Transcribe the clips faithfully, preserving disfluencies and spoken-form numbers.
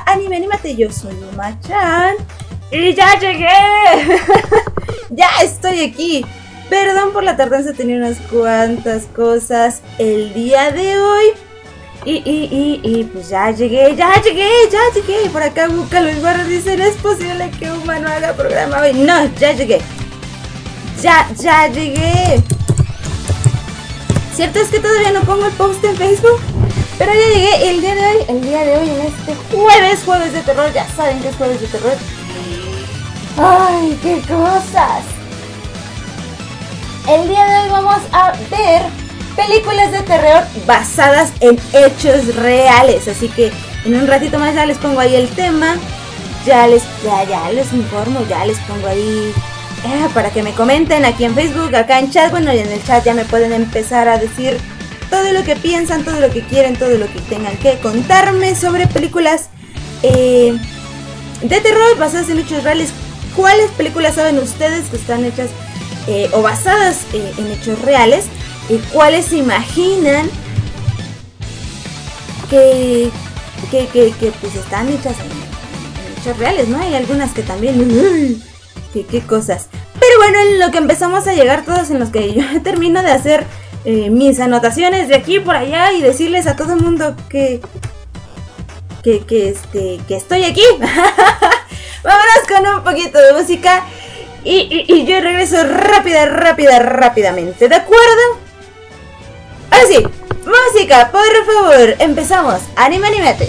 a Anime Anímate, yo soy Uma-chan y ya llegué. Ya estoy aquí. Perdón por la tardanza, tenía unas cuantas cosas el día de hoy. Y, y, y, y pues ya llegué, ya llegué, ya llegué. Por acá Buca Luis Barros dice, ¿no es posible que Uma no haga programa hoy? No, ya llegué. Ya, ya llegué. Cierto es que todavía no pongo el post en Facebook, pero ya llegué el día de hoy, el día de hoy en este jueves, jueves de terror. Ya saben que es jueves de terror. ¡Ay, qué cosas! El día de hoy vamos a ver películas de terror basadas en hechos reales. Así que en un ratito más ya les pongo ahí el tema. Ya les, ya, ya les informo, ya les pongo ahí eh, para que me comenten aquí en Facebook, acá en chat. Bueno, y en el chat ya me pueden empezar a decir todo lo que piensan, todo lo que quieren, todo lo que tengan que contarme sobre películas eh, de terror basadas en hechos reales. ¿Cuáles películas saben ustedes que están hechas eh, o basadas eh, en hechos reales? ¿Y cuáles se imaginan que, que, que, que pues están hechas en, en hechos reales, ¿no? Hay algunas que también... Uy, qué, qué cosas. Pero bueno, en lo que empezamos a llegar todos, en los que yo termino de hacer eh, mis anotaciones de aquí por allá y decirles a todo el mundo que... Que, que, este, que estoy aquí. Vámonos con un poquito de música y, y, y yo regreso rápida, rápida, rápidamente, ¿de acuerdo? Ahora sí, música, por favor, empezamos. Anime Anímate.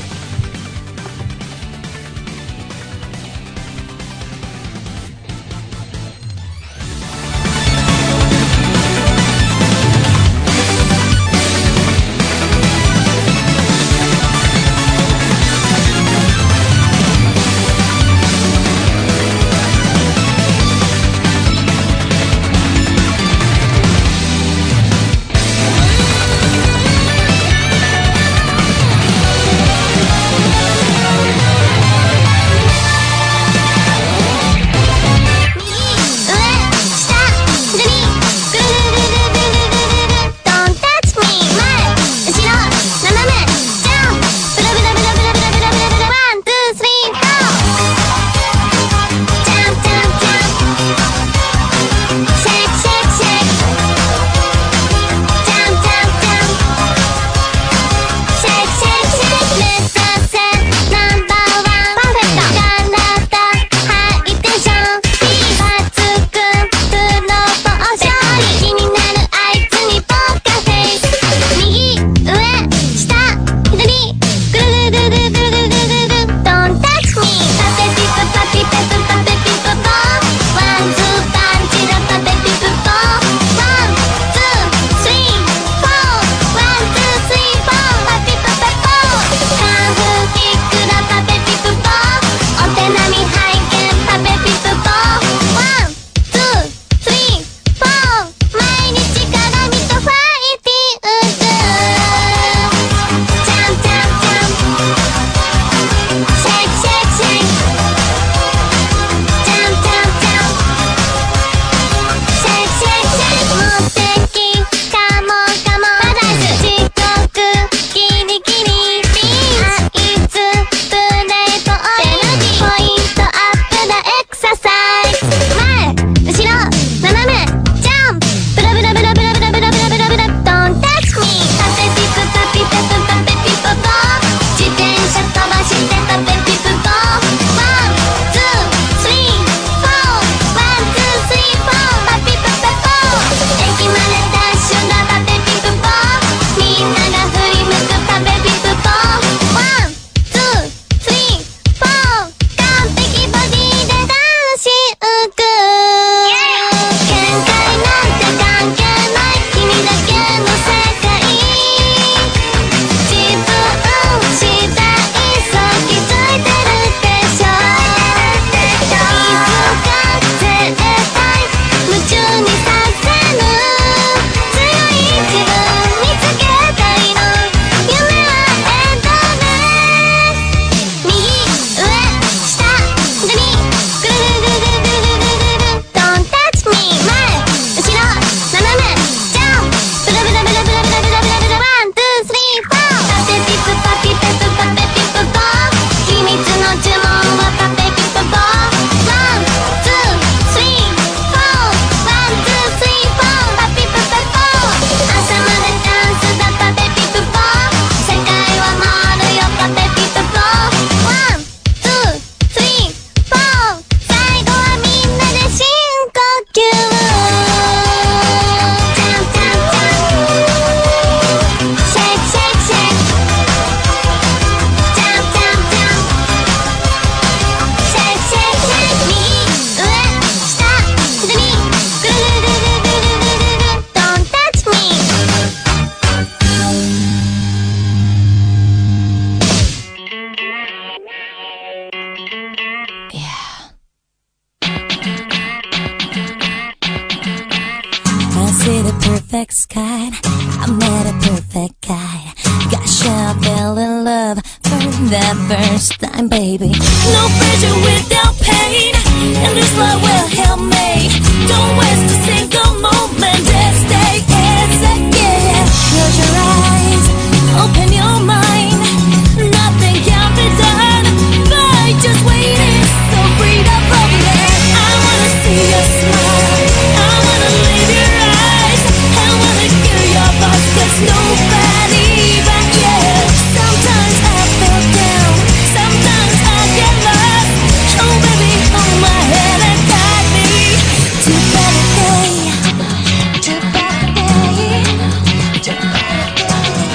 next kind. I met a perfect guy. Gosh, I fell in love for the first time, baby. No pressure without pain, and this love will help me. Don't waste a single moment, just take it again. Close your eyes, open your mind. Nothing can be done by just waiting. So breathe up over there. I wanna see your smile, I wanna live your eyes, I wanna hear your voice, 'cause nobody but you. Sometimes I feel down, sometimes I get lost. Oh baby, hold my hand and guide me to a better day, to a better day, to a better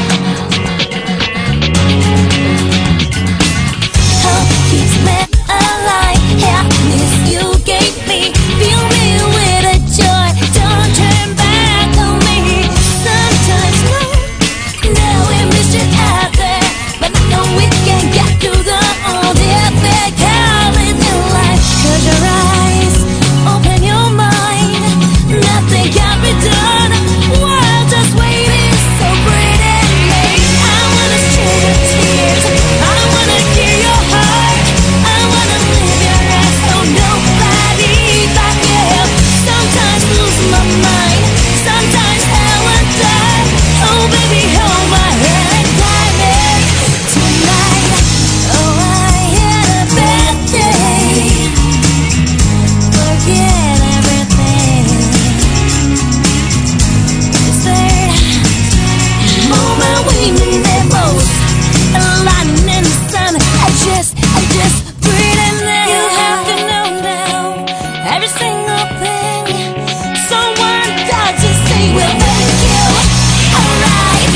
day. Hope keeps me alive, happiness you gave me. Fill me with a joy, don't turn back on me. Sometimes no, no, we miss you out there, but I know we can get through the all difficulties in life. Close your eyes, open your mind. Nothing can be done while just waiting. So breathe in me. I wanna share your tears, I wanna hear your heart, I wanna live your life. So nobody but you. Sometimes lose my mind, sometimes I will die. Oh baby, hold my hand and guide me tonight. Oh, I had a bad day. Forget everything. It's there. Moment we need the most, aligning in the sun. I just, I just breathe in there. You have to know now every single thing. Someone doesn't say will make you alright.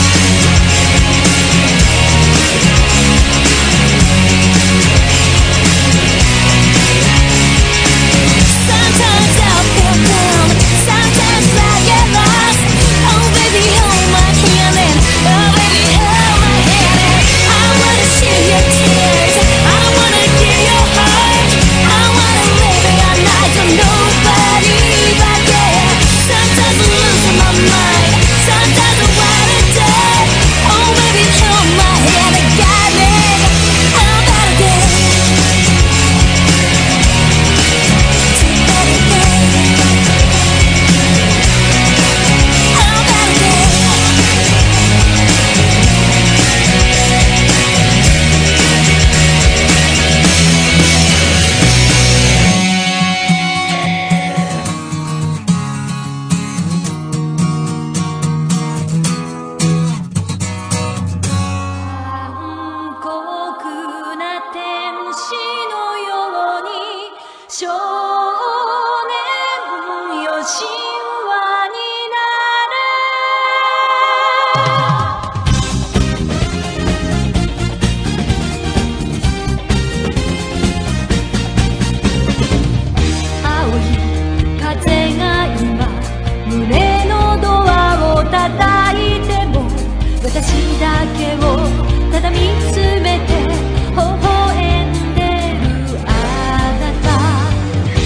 Sometimes I feel down, sometimes I get lost. Oh baby, hold my hand and oh baby, hold my hand and I wanna share your tears, I wanna hear your heart, I wanna live your life. So nobody but you. Sometimes I lose my mind, sometimes I wanna die. Oh baby, hold my hand and guide me. I'm better day, to a better day. I'm better day.「孤独な天使のように少年よ神話になる」青い風が今胸のドアを叩いても私だけをただ見つめて微笑んでるあなた。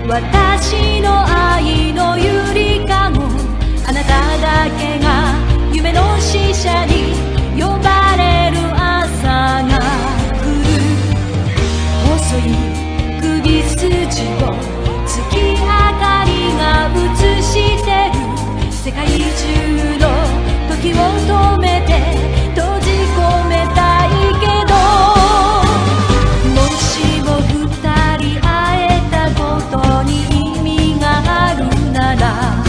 私の愛のゆりかごあなただけが夢の使者に呼ばれる朝が来る細い首筋を月明かりが映してる世界中の時を止めて閉じ込めたいけどもしも二人会えたことに意味があるなら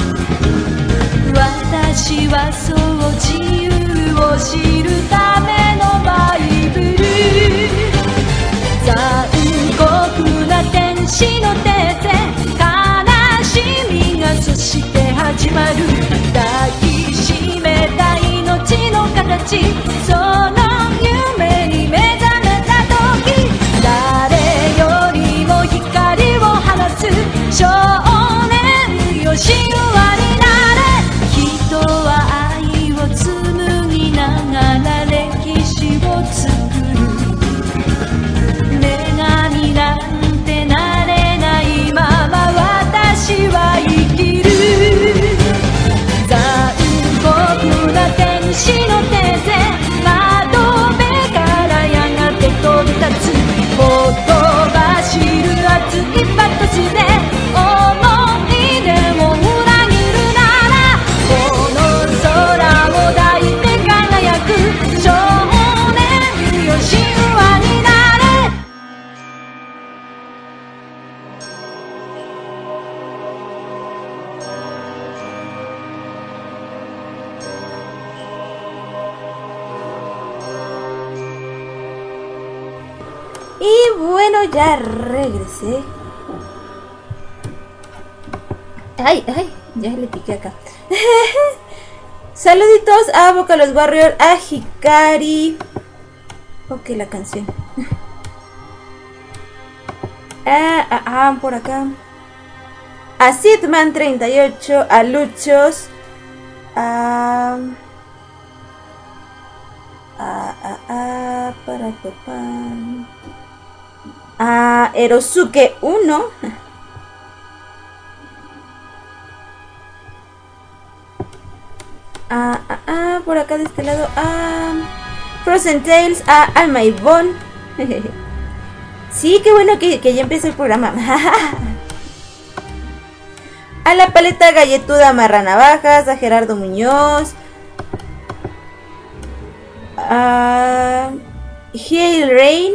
私はそう自由を知るためのバイブル残酷な天使の手で悲しみがそして始まる抱きしめた命の形その夢に目覚めた時誰よりも光を放つ少年よ神話になれ人は愛を紡ぎながら歴史を作る女神なんてなれないまま私は生きる残酷な天使の手で窓辺からやがて飛び立つほとばしる熱いパトスで思い出を裏切るならこの空を抱いて輝く少年よ神話になれ Y bueno, ya regresé. Ay, ay, ya le piqué acá. Saluditos a Vocaloid Warrior, a Hikari. Ok, la canción. Ah, ah, ah, por acá. A Sidman treinta y ocho, a Luchos, a... A, a, a, para papá. A Erosuke uno. A, a, a, por acá de este lado. A Frozen Tales, a Alma Ivonne. Sí, qué bueno que, que ya empieza el programa. A la paleta galletuda Marranavajas, a Gerardo Muñoz. A Hail Rain.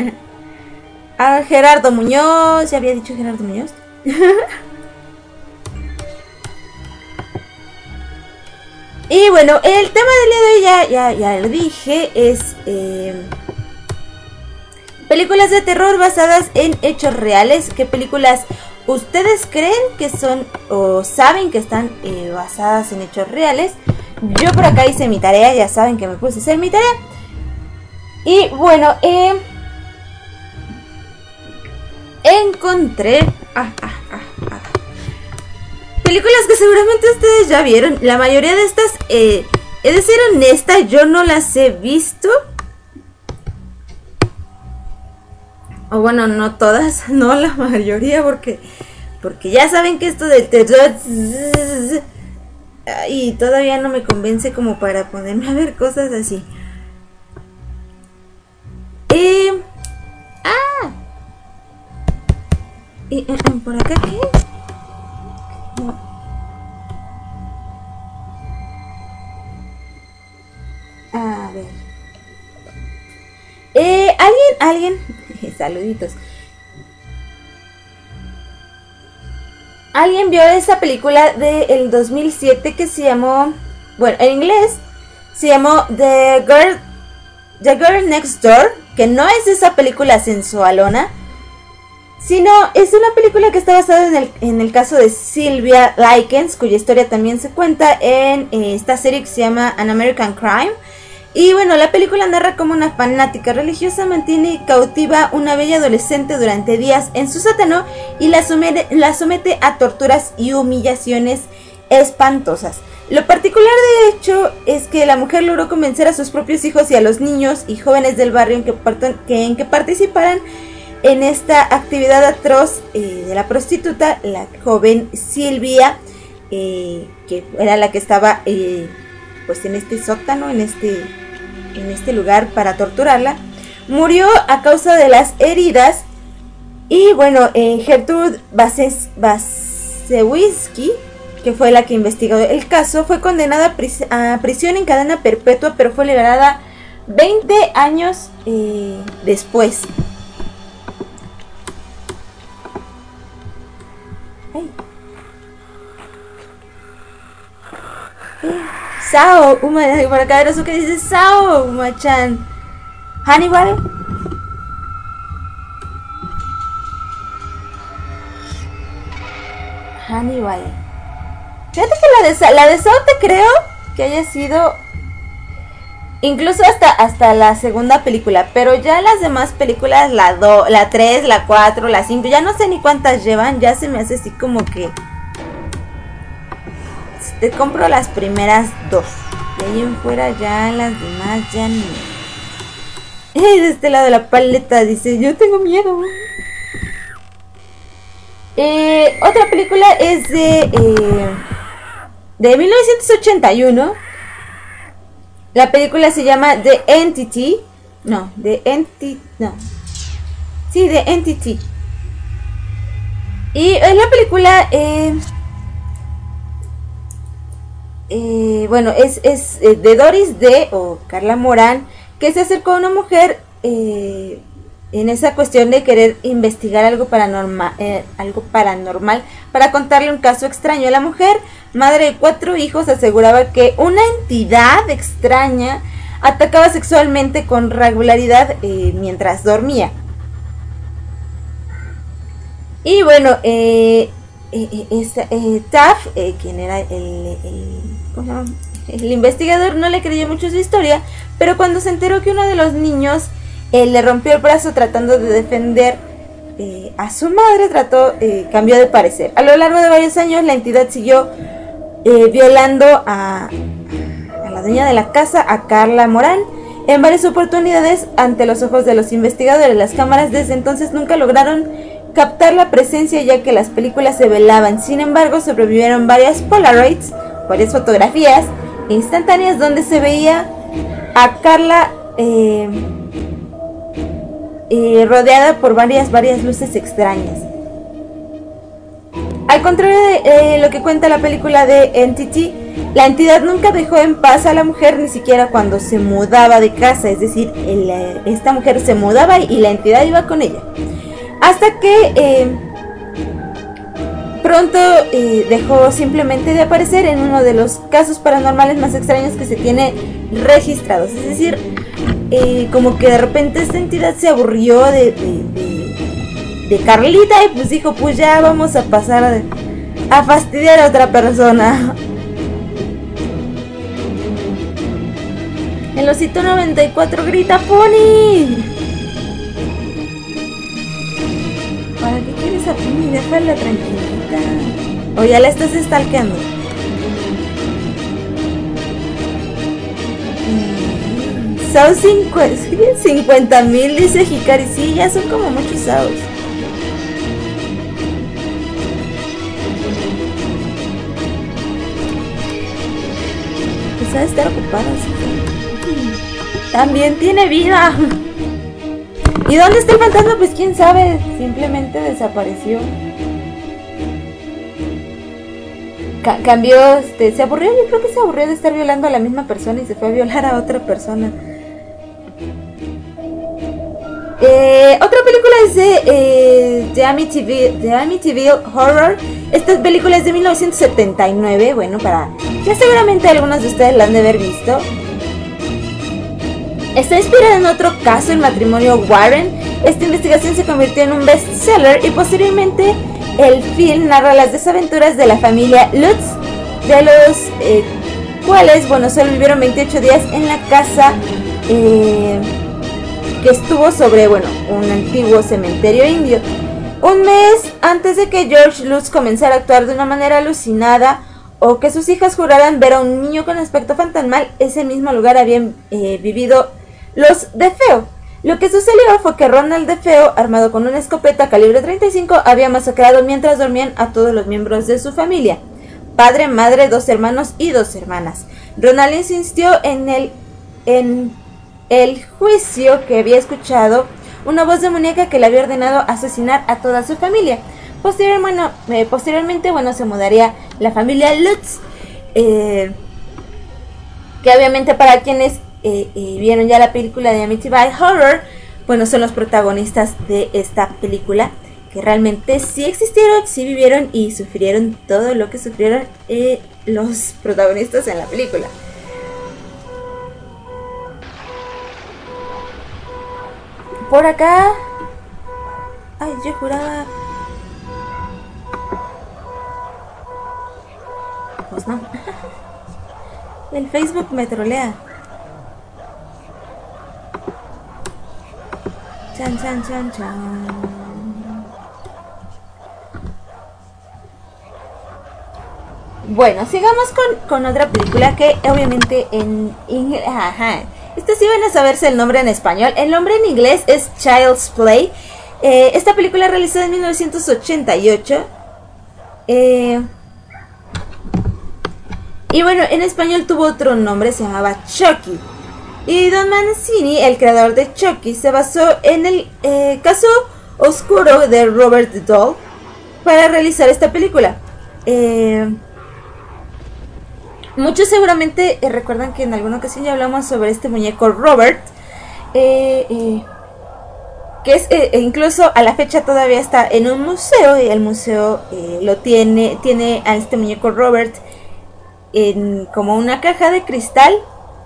A Gerardo Muñoz. ¿Ya había dicho Gerardo Muñoz? Y bueno, el tema del día de hoy ya, ya, ya lo dije. Es eh, películas de terror basadas en hechos reales. ¿Qué películas ustedes creen que son o saben que están eh, basadas en hechos reales? Yo por acá hice mi tarea. Ya saben que me puse a hacer mi tarea. Y bueno, eh, encontré ah, ah, ah, ah, películas que seguramente ustedes ya vieron. La mayoría de estas, eh, he de ser honesta, yo no las he visto. O bueno, no todas, no la mayoría, porque porque ya saben que esto del terror y todavía no me convence como para ponerme a ver cosas así. Eh, ah, y, eh, por acá qué es. A ver. Eh, alguien, alguien, saluditos. ¿Alguien vio esa película del dos mil siete que se llamó, bueno, en inglés se llamó The Girl, The Girl Next Door? Que no es esa película sensualona, sino es una película que está basada en el, en el caso de Sylvia Likens, cuya historia también se cuenta en eh, esta serie que se llama An American Crime. Y bueno, la película narra cómo una fanática religiosa mantiene cautiva una bella adolescente durante días en su sótano y la somete, la somete a torturas y humillaciones espantosas. Lo particular de hecho es que la mujer logró convencer a sus propios hijos y a los niños y jóvenes del barrio en que, que, en que participaran en esta actividad atroz eh, de la prostituta, la joven Silvia, eh, que era la que estaba eh, pues en este sótano, en este, en este lugar para torturarla, murió a causa de las heridas. Y bueno, eh, Gertrude Wasilewski, que fue la que investigó el caso, fue condenada a, pris a prisión en cadena perpetua, pero fue liberada veinte años eh, después. Hey. Eh, Sao, Uma, por acá era eso que dice Sao, Uma-chan. Hannibal. Hannibal. Fíjate que la de, la de Sao te creo que haya sido incluso hasta, hasta la segunda película, pero ya las demás películas, la do, la tres, la cuatro, la cinco, ya no sé ni cuántas llevan, ya se me hace así como que te compro las primeras dos, de ahí en fuera ya las demás ya no. Y de este lado de la paleta dice, yo tengo miedo. Eh, otra película es de eh, de mil novecientos ochenta y uno. La película se llama The Entity. No, The Entity. No. Sí, The Entity. Y es la película. Eh, eh, bueno, es, es eh, de Doris Day o Carla Morán, que se acercó a una mujer eh, en esa cuestión de querer investigar algo paranormal, eh, algo paranormal para contarle un caso extraño. La mujer, madre de cuatro hijos, aseguraba que una entidad extraña atacaba sexualmente con regularidad eh, mientras dormía. Y bueno, eh, eh, eh, eh, Taff, eh, quien era el, el, ¿cómo se llama? El investigador, no le creyó mucho su historia, pero cuando se enteró que uno de los niños eh, le rompió el brazo tratando de defender eh, a su madre, trató, eh, cambió de parecer. A lo largo de varios años la entidad siguió eh, violando a, a la dueña de la casa, a Carla Morán, en varias oportunidades ante los ojos de los investigadores. Las cámaras desde entonces nunca lograron captar la presencia, ya que las películas se velaban. Sin embargo, sobrevivieron varias Polaroids, varias fotografías instantáneas donde se veía a Carla eh, eh, rodeada por varias, varias luces extrañas. Al contrario de eh, lo que cuenta la película de Entity, la entidad nunca dejó en paz a la mujer, ni siquiera cuando se mudaba de casa. Es decir, el, esta mujer se mudaba y la entidad iba con ella. Hasta que eh, pronto eh, dejó simplemente de aparecer en uno de los casos paranormales más extraños que se tiene registrados. Es decir, eh, como que de repente esta entidad se aburrió de, de, de, de Carlita y pues dijo, pues ya vamos a pasar a, a fastidiar a otra persona. El osito noventa y cuatro grita, Pony. ¿Para qué quieres a Pony? Déjala tranquilita. O ya la estás stalkeando. Sao cincuenta mil, dice Hikari. Sí, ya son como muchos Saos. Pues ha de estar ocupada. También tiene vida. ¿Y dónde está el fantasma? Pues quién sabe, simplemente desapareció. Ca cambió, este, se aburrió, yo creo que se aburrió de estar violando a la misma persona y se fue a violar a otra persona. Eh, otra película es de eh, The Amityville, The Amityville Horror. Esta película es de mil novecientos setenta y nueve, bueno, para ya seguramente algunos de ustedes la han de haber visto. Está inspirada en otro caso, el matrimonio Warren. Esta investigación se convirtió en un bestseller y posteriormente el film narra las desaventuras de la familia Lutz, de los eh, cuales, bueno, solo vivieron veintiocho días en la casa eh, que estuvo sobre, bueno, un antiguo cementerio indio. Un mes antes de que George Lutz comenzara a actuar de una manera alucinada o que sus hijas juraran ver a un niño con aspecto fantasmal, ese mismo lugar habían eh, vivido los DeFeo. Lo que sucedió fue que Ronald DeFeo, armado con una escopeta calibre treinta y cinco, había masacrado mientras dormían a todos los miembros de su familia: padre, madre, dos hermanos y dos hermanas. Ronald insistió en el, en el juicio que había escuchado una voz demoníaca que le había ordenado asesinar a toda su familia. Posterior, bueno, eh, posteriormente, bueno, se mudaría la familia Lutz, eh, que obviamente para quienes eh, eh, vieron ya la película de Amityville Horror, bueno, son los protagonistas de esta película, que realmente sí existieron, sí vivieron y sufrieron todo lo que sufrieron eh, los protagonistas en la película. Por acá... Ay, yo juraba... Pues no. El Facebook me trolea. Chan, chan, chan, chan. Bueno, sigamos con, con otra película que obviamente en inglés... Ajá. Este sí van a saberse el nombre en español. El nombre en inglés es Child's Play. Eh, esta película realizada en mil novecientos ochenta y ocho. Eh... Y bueno, en español tuvo otro nombre, se llamaba Chucky. Y Don Mancini, el creador de Chucky, se basó en el eh, caso oscuro de Robert Doll para realizar esta película. Eh, muchos seguramente eh, recuerdan que en alguna ocasión ya hablamos sobre este muñeco Robert. Eh, eh, que es eh, incluso a la fecha todavía está en un museo. Y el museo eh, lo tiene, tiene a este muñeco Robert en como una caja de cristal.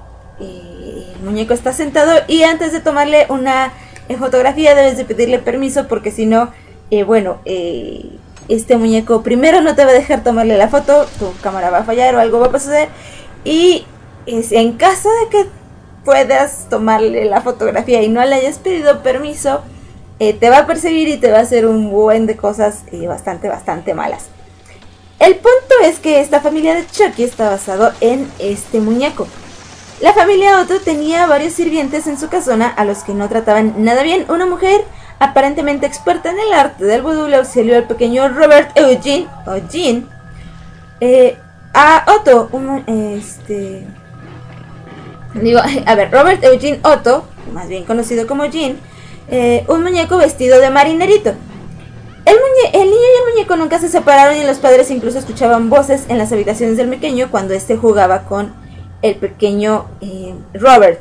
Eh, el muñeco está sentado y antes de tomarle una eh, fotografía debes de pedirle permiso, porque si no, eh, bueno, eh, este muñeco primero no te va a dejar tomarle la foto, tu cámara va a fallar o algo va a pasar, y es, en caso de que puedas tomarle la fotografía y no le hayas pedido permiso, eh, te va a perseguir y te va a hacer un buen de cosas eh, bastante, bastante malas. El punto es que esta familia de Chucky está basado en este muñeco. La familia Otto tenía varios sirvientes en su casona a los que no trataban nada bien. Una mujer aparentemente experta en el arte del vudú le auxilió al pequeño Robert Eugene, Eugene eh, a Otto, un, este, digo, a ver, Robert Eugene Otto, más bien conocido como Jean, eh, un muñeco vestido de marinerito. El, muñe el niño y el muñeco nunca se separaron y los padres incluso escuchaban voces en las habitaciones del pequeño cuando éste jugaba con el pequeño eh, Robert.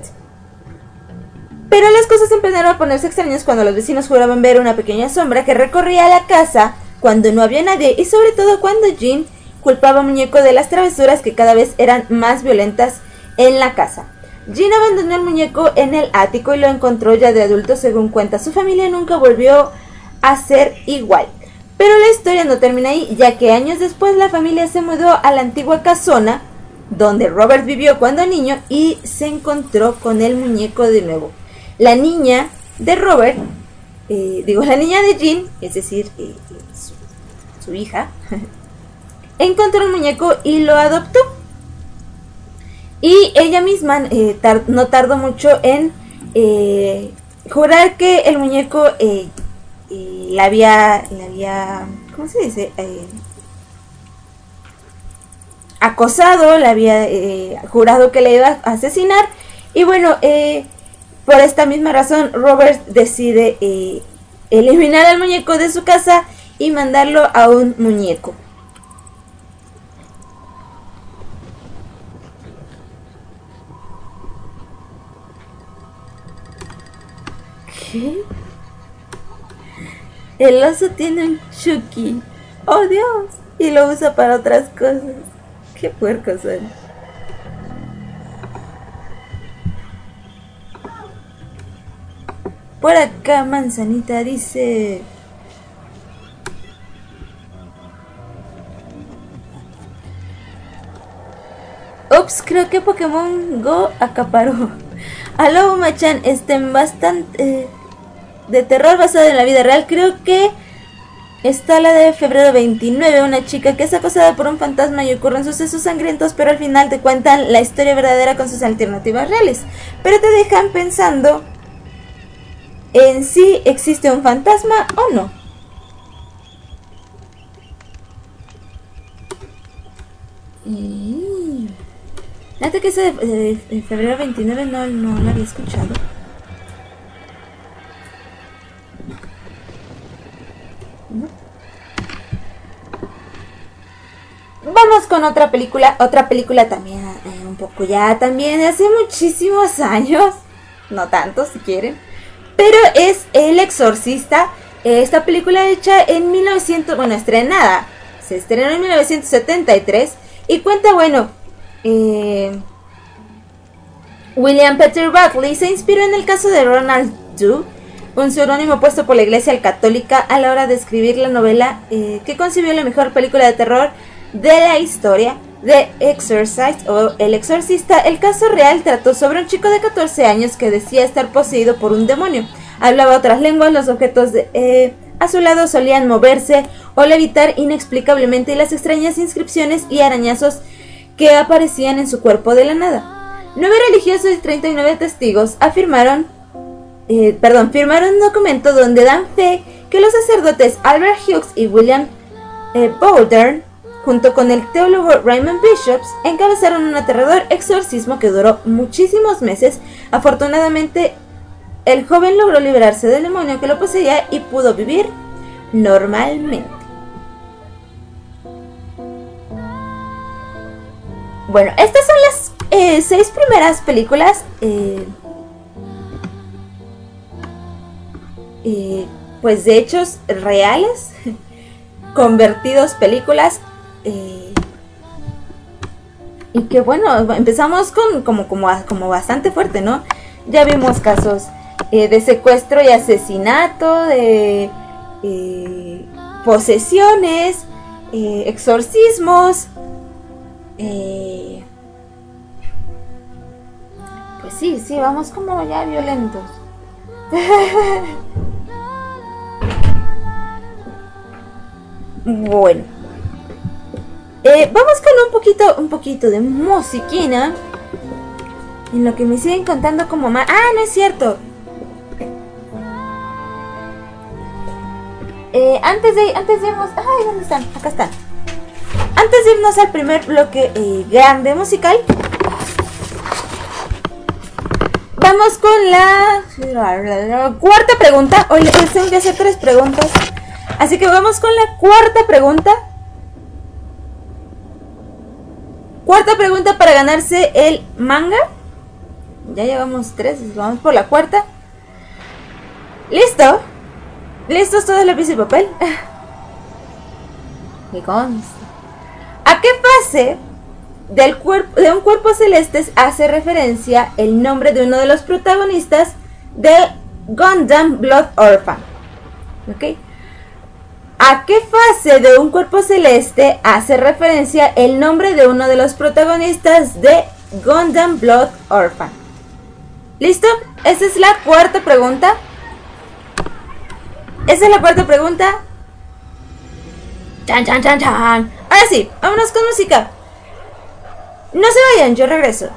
Pero las cosas empezaron a ponerse extrañas cuando los vecinos juraban ver una pequeña sombra que recorría la casa cuando no había nadie, y sobre todo cuando Jean culpaba al muñeco de las travesuras que cada vez eran más violentas en la casa. Jean abandonó el muñeco en el ático y lo encontró ya de adulto. Según cuenta su familia, nunca volvió a ser igual. Pero la historia no termina ahí, ya que años después la familia se mudó a la antigua casona donde Robert vivió cuando niño y se encontró con el muñeco de nuevo. La niña de Robert, eh, digo la niña de Jean, es decir, eh, su, su hija, encontró el muñeco y lo adoptó. Y ella misma eh, tar no tardó mucho en eh, jurar que el muñeco eh, eh, la había, la había, ¿cómo se dice? Eh, acosado, le había eh, jurado que le iba a asesinar. Y bueno, eh, por esta misma razón Robert decide eh, eliminar al muñeco de su casa y mandarlo a un muñeco. ¿Qué? El oso tiene un Chucky. ¡Oh, Dios! Y lo usa para otras cosas. ¡Qué puercos son! Por acá Manzanita dice... Ups, creo que Pokémon Go acaparó. Aló, Machan, estén bastante... Eh, de terror basado en la vida real. Creo que está la de febrero veintinueve, una chica que es acosada por un fantasma y ocurren sucesos sangrientos, pero al final te cuentan la historia verdadera con sus alternativas reales. Pero te dejan pensando en sí existe un fantasma o no. Y... Fíjate que ese de, de, de febrero veintinueve no, no lo había escuchado. ¿No? Vamos con otra película, otra película también, eh, un poco ya también de hace muchísimos años, no tanto si quieren, pero es El Exorcista, eh, esta película hecha en mil novecientos, bueno, estrenada, se estrenó en mil novecientos setenta y tres y cuenta, bueno, eh, William Peter Buckley se inspiró en el caso de Ronald Doe, un seudónimo puesto por la Iglesia Católica a la hora de escribir la novela eh, que concibió la mejor película de terror de la historia, The Exorcist o El Exorcista. El caso real trató sobre un chico de catorce años que decía estar poseído por un demonio. Hablaba otras lenguas, los objetos de, eh, a su lado solían moverse o levitar inexplicablemente y las extrañas inscripciones y arañazos que aparecían en su cuerpo de la nada. Nueve religiosos y treinta y nueve testigos afirmaron, eh, perdón, firmaron un documento donde dan fe que los sacerdotes Albert Hughes y William eh, Bowdern, junto con el teólogo Raymond Bishops, encabezaron un aterrador exorcismo que duró muchísimos meses. Afortunadamente, el joven logró liberarse del demonio que lo poseía y pudo vivir normalmente. Bueno, estas son las eh, seis primeras películas eh, eh, pues de hechos reales convertidos películas. Eh, y que bueno, empezamos con como, como, como bastante fuerte, ¿no? Ya vimos casos eh, de secuestro y asesinato, de eh, posesiones, eh, exorcismos, eh, pues sí, sí, vamos como ya violentos. Bueno, eh, vamos con un poquito, un poquito de musiquina. En lo que me siguen contando como más. Ah, no es cierto. Eh, antes de, antes de irnos. Ay, ¿dónde están? Acá están. Antes de irnos al primer bloque eh, grande musical, vamos con la, la, la, la cuarta pregunta. Hoy les tengo que hacer tres preguntas. Así que vamos con la cuarta pregunta. Cuarta pregunta para ganarse el manga. Ya llevamos tres, vamos por la cuarta. ¿Listo? ¿Listos todos lápiz y papel? ¿Qué consta? ¿A qué fase del cuerpo, de un cuerpo celeste hace referencia el nombre de uno de los protagonistas de Gundam Blood Orphan? ¿Ok? ¿A qué fase de un cuerpo celeste hace referencia el nombre de uno de los protagonistas de Gundam Blood Orphan? ¿Listo? Esa es la cuarta pregunta. Esa es la cuarta pregunta. Chan, chan, chan, chan. Ahora sí, vámonos con música. No se vayan, yo regreso.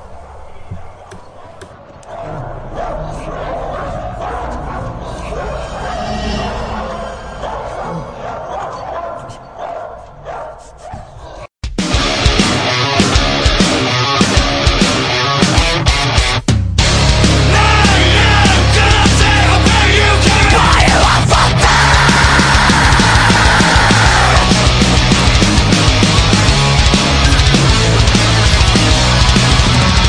Thank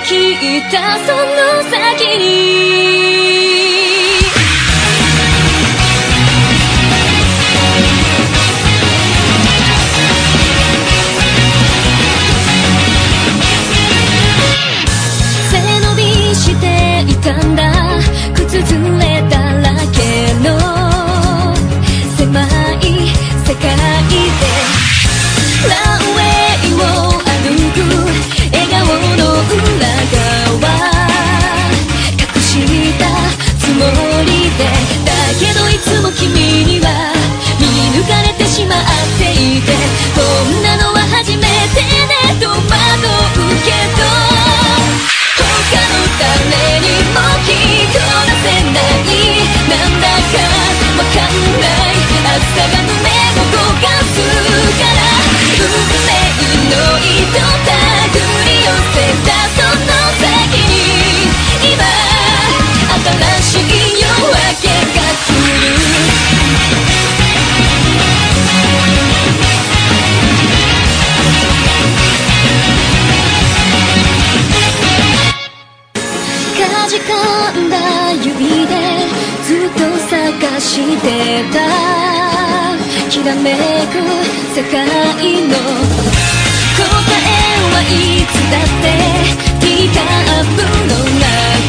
切ったその先に背伸びしていたんだ靴ずれだらけの狭い世界でランウェイを歩く笑顔の裏側隠したつもりでだけどいつも君には見抜かれてしまっていてこんなのは初めてねと惑うけど他の誰にも聞こなせないなんだかわかんない暑さが胸を焦がすから運命の糸手繰り寄せたその先に今新しい夜明けが来るかじかんだ指でずっと探してたきらめく世界の答えはいつだってティーカップの中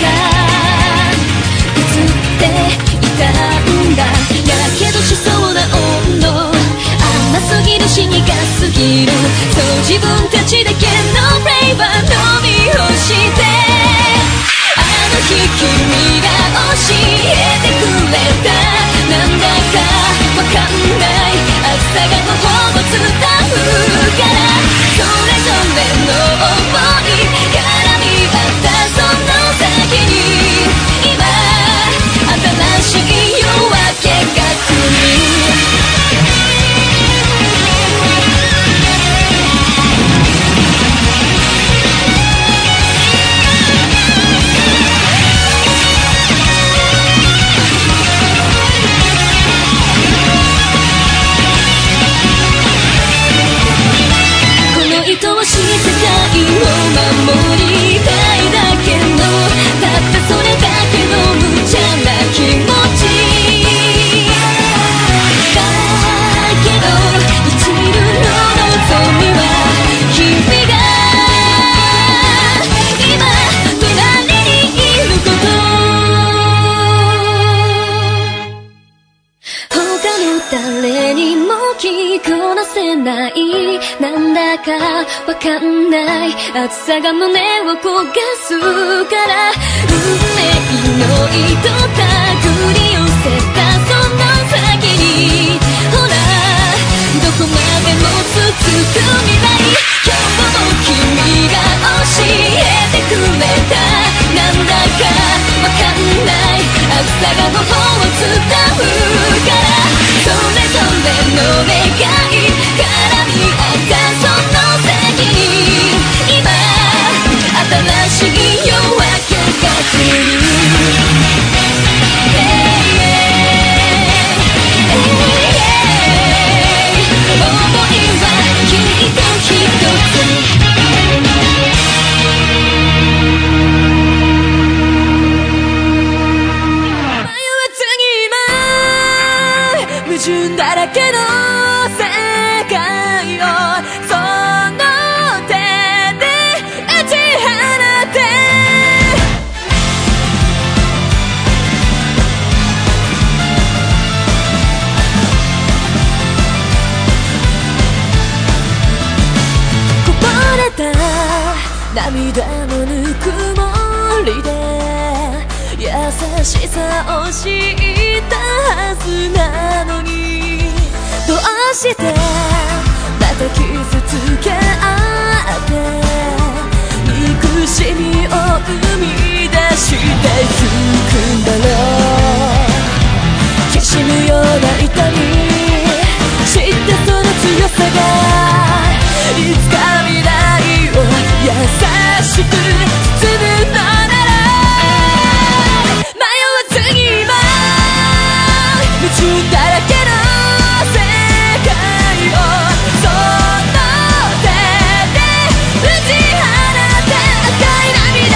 映っていたんだやけどしそうな温度甘すぎる死にがすぎるそう自分たちだけのフレーバー飲み干してあの日君が教えてくれたなんだかわかんない暑さがのほぼ伝うからそれぞれの想い絡み合ったその先に今新しい夜明けが来る愛しい世界を守りたいだけのたったそれだけの無茶な気持ちだけど一縷の望みは君が今隣にいること他の誰にも聞こなせないなんだかわかんない暑さが胸を焦がすから運命の糸手繰り寄せたその先にほらどこまでも続く未来今日も君が教えてくれたなんだかわかんない暑さがの方を伝うからそれぞれの願い絡み合ったその先に今新しい夜明けが来る想いはきっと一つ矛盾だらけの世界をその手で打ち放ってこぼれた涙のぬくもりで優しさを知ったはずなのにどうしてまた傷つけ合って憎しみを生み出してゆくんだろうきしむような痛み知ったその強さがいつか未来を優しく包むのなら矛盾だらけの世界をその手で打ち放って赤い涙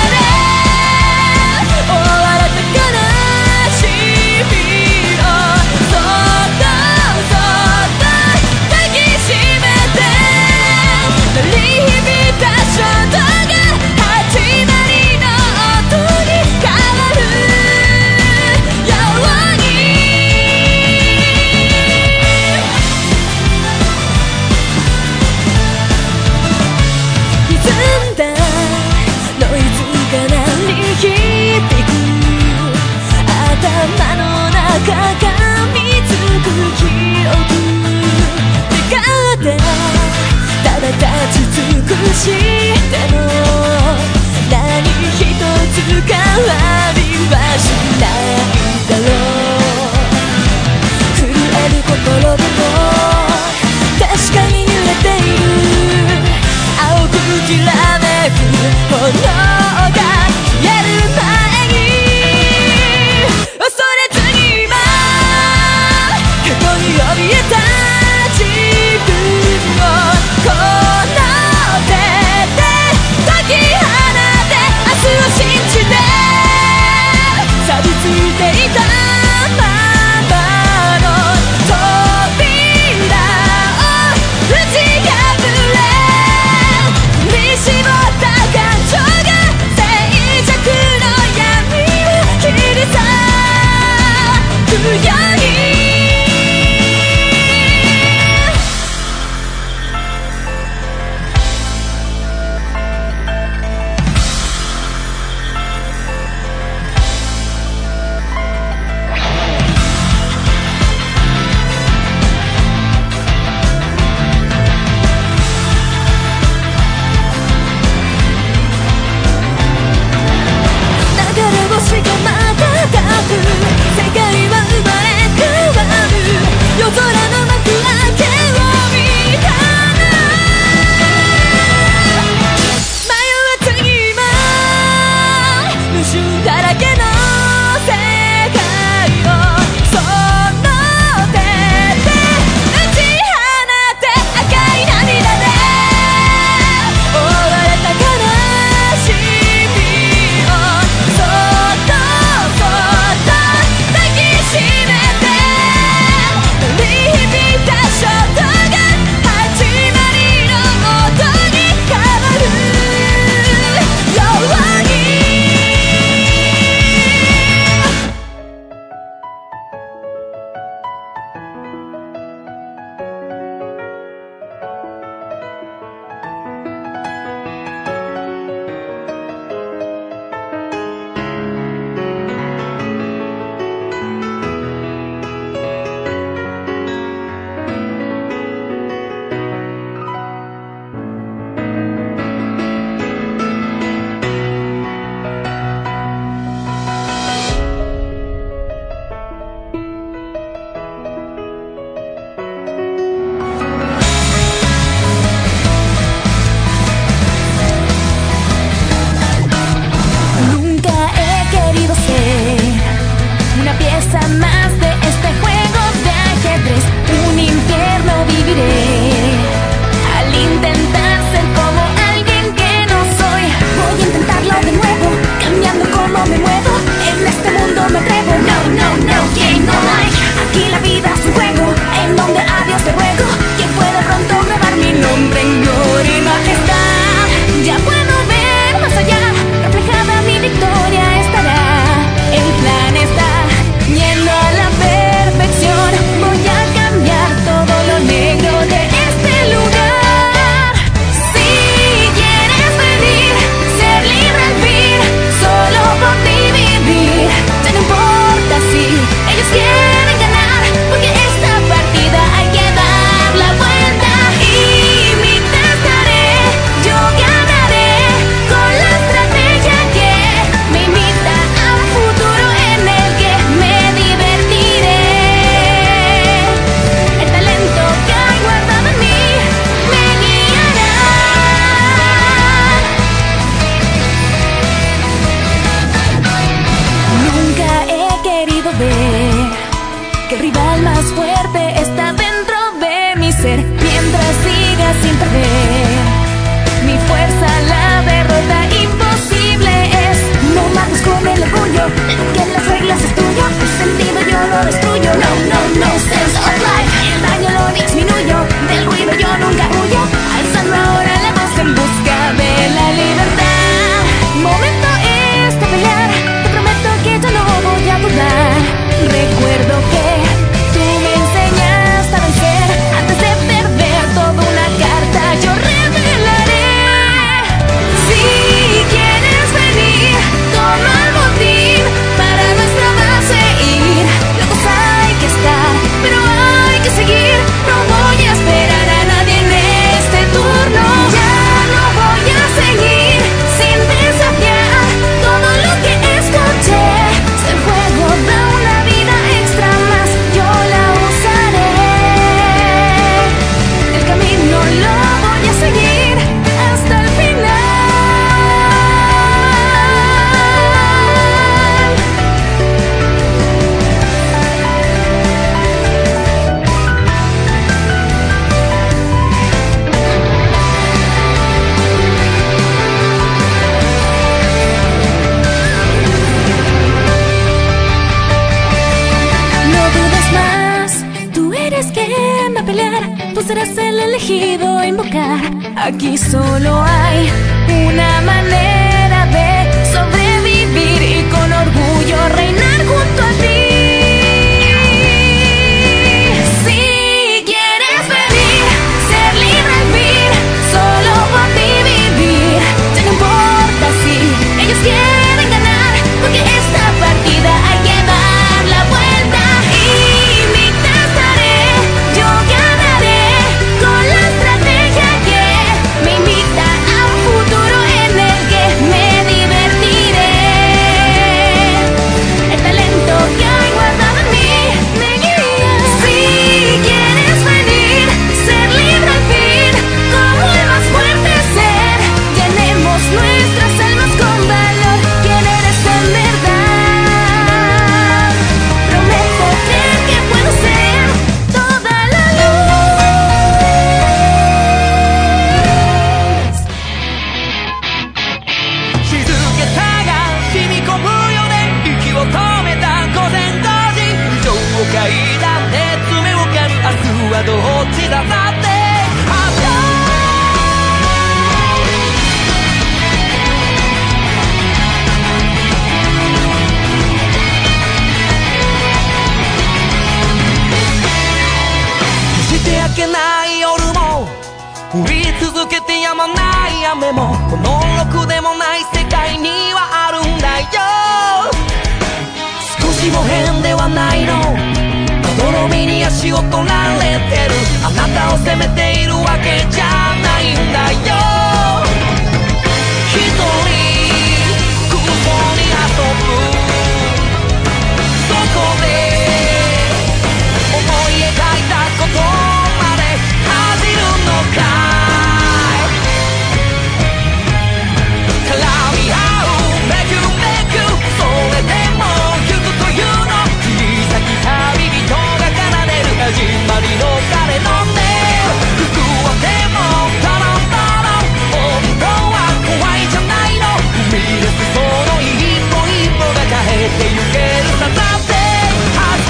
serás el elegido a invocar. Aquí solo hay una manera de sobrevivir y con orgullo reinar junto a ti. Si quieres venir, ser libre al fin, solo por ti vivir. Ya no importa si ellos quieren ganar, porque esta partida hay que dar la vuelta. Y mi estaré, yo ganaré con la estrategia que me invita a un futuro en el que me divertiré. El talento que hay guardado en mí me guía. Si quieres venir, ser libre al fin, como el más fuerte ser, llenemos nuestras almas con valor. ¿Quién eres en verdad? Prometo creer que puedo ser toda la luz. 静けさが染み込むよね。息を止めた午前ごじ、情を嗅いだ熱目を噛む。明日はどっちださって明日して明けない夜も降り続けてやまない雨も、このろくでもない世界にはあるんだよ。少しも変ではないの、まどろみに足を取られてる。あなたを責めているわけじゃないんだよ。一人空想に遊ぶ、そこで思い描いたことまで恥じるのかい。絡み合うめくめく、それでも行くというの。小さき旅人が奏でる始まりの鐘の音。服をでもタランタラン、本当は怖いじゃないの。踏み出すその一歩一歩が変えてゆけるさ。だって明日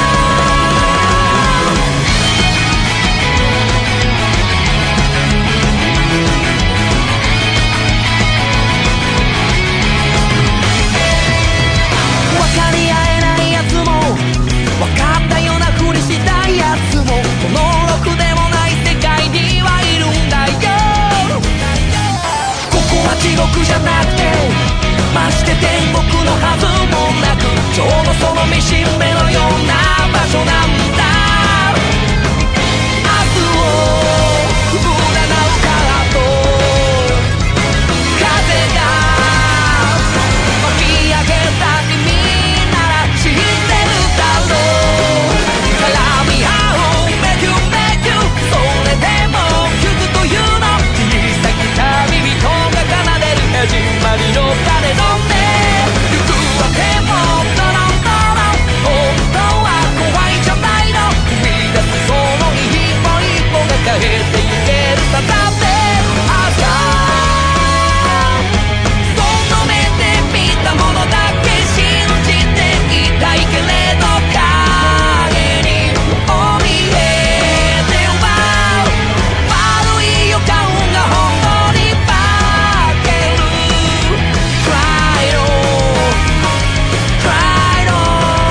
分かり合えないやつも、分かったようなふりしたいやつも、このろくでもない世界にはいるんだよ。ここは地獄じゃなくて、まして天国のはずもなく、ちょうどその見しめのような場所なんだ。明日を占うからと風が巻き上げた君なら知ってるだろう。絡み合うめくめく、それでも行くというの。小さき旅人が奏でる始まりの鐘の音。行くわけもタランタラン、本当は怖いじゃないの。踏み出すその一歩一歩が変えてゆけるさ。だって朝その目で見たものだけ信じていたいけれど、影に怯えては悪い予感が本当に化ける。 Cry on, cry on。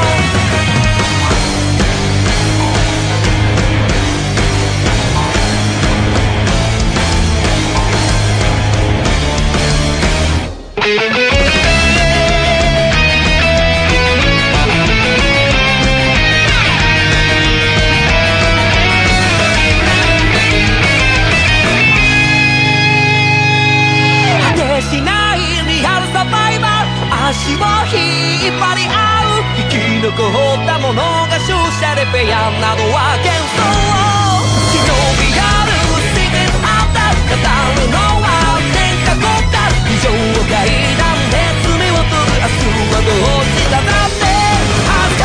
果てしないリアルサバイバル、足を引っ張り合う。生き残ったものが勝者でフェアなどは幻想。忍びあるシークレットアウター、語るのは天下国家。以上を階段で爪を取る。明日はどっちだ。だって明日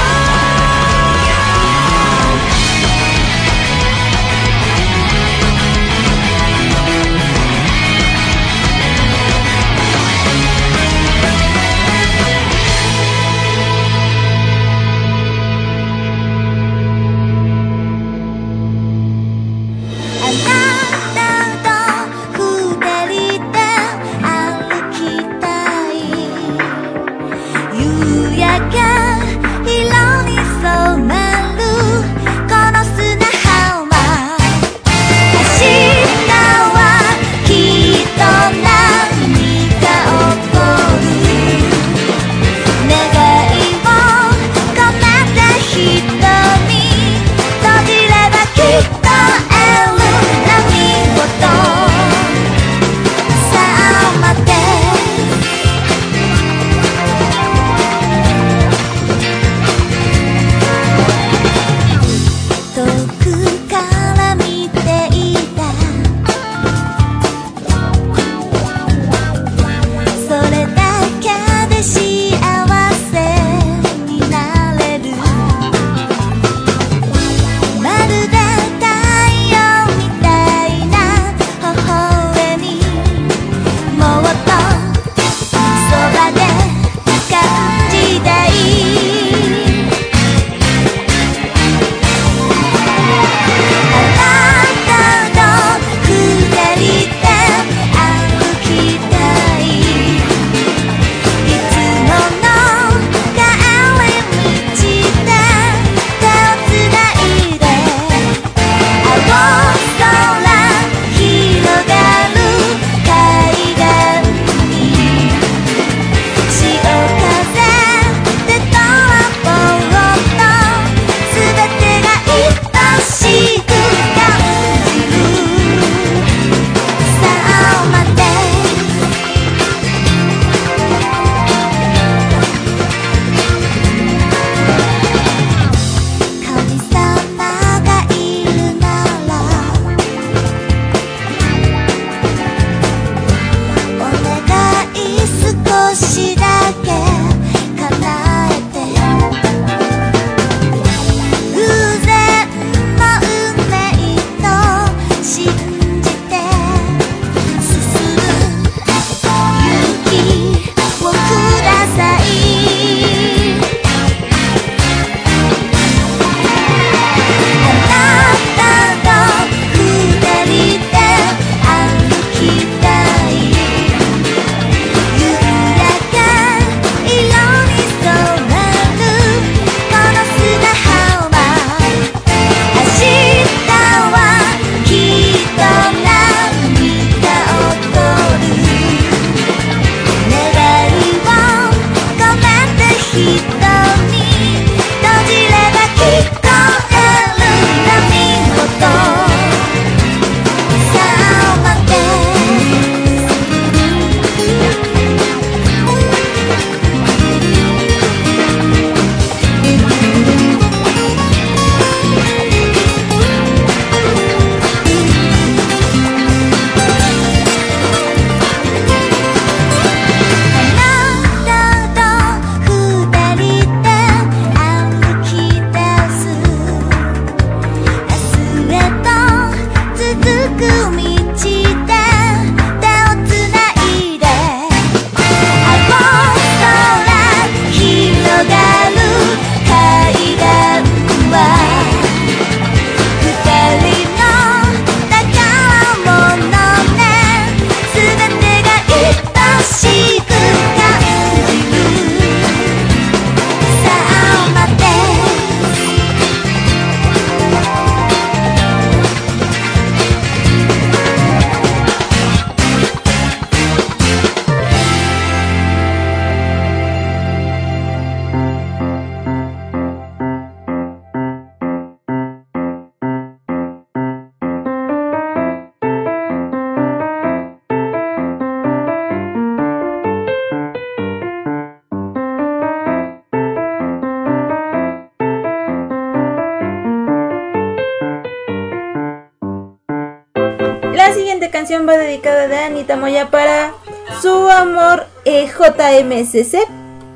canción va dedicada de Anita Moya para su amor eh, J M S C.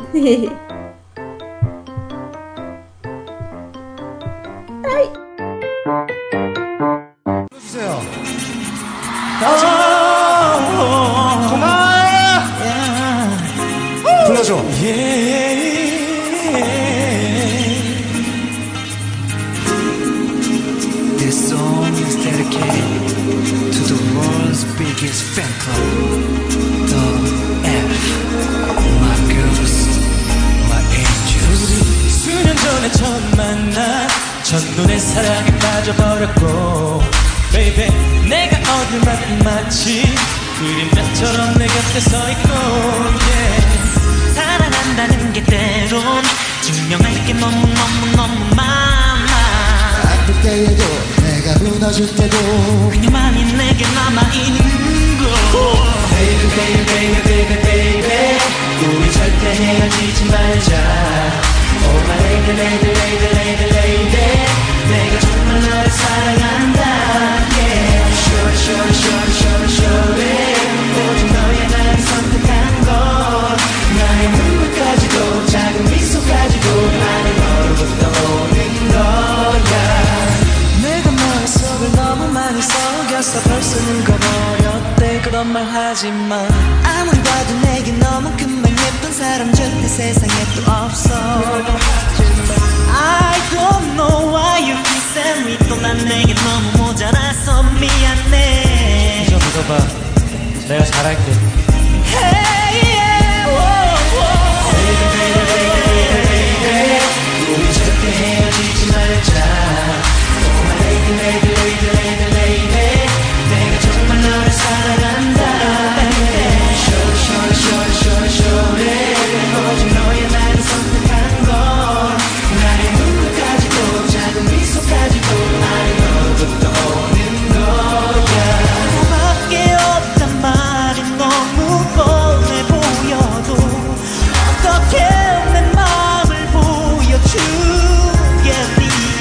Ay. 주세요. 불러줘. This song is dedicated to the world's biggest fan club, the F, my girls, my angels. 수년 전에 처음 만나 첫눈에 사랑에 빠져버렸고 Baby 내가 어딜 봐도 마치 그림자처럼 내 곁에 서있고 yeah. 사랑한다는 게 때론 증명할 게 너무너무너무 많아. 아플 때에도 내가 무너질 때도 그녀만이 내게 남아있는 거 Baby baby baby baby baby 우리 절대 헤어지지 말자 Oh my lady lady lady lady lady 내가 정말 너를 사랑한다 Yeah Sure sure sure sure sure 오직 너의 나를 선택한 것 나의 눈물까지도 작은 미소까지도 나는 너로부터 오는 거야 내가 너의 속을 너무 많이 속였어 벌써 늙어버렸대 그런 말 하지마 아무리 봐도 내게 너만큼만 예쁜 사람 절대 세상에 또 없어 I don't know why you kiss and me 또 난 내게 너무 모자라서 미안해 이제 믿어봐 내가 잘할게 Hey yeah whoa, whoa. Baby baby baby baby baby 우리 절대 헤어지지 말자 Oh my lady lady lady lady lady 내가 정말 너를 사랑한다 Sure sure sure sure sure 오직 너의 나를 선택한 건 나의 눈물까지도 작은 미소까지도 나의 너로부터 오는 거야 너밖에 없단 말이 너무 뻔해 보여도 어떻게 내 마음을 보여주겠니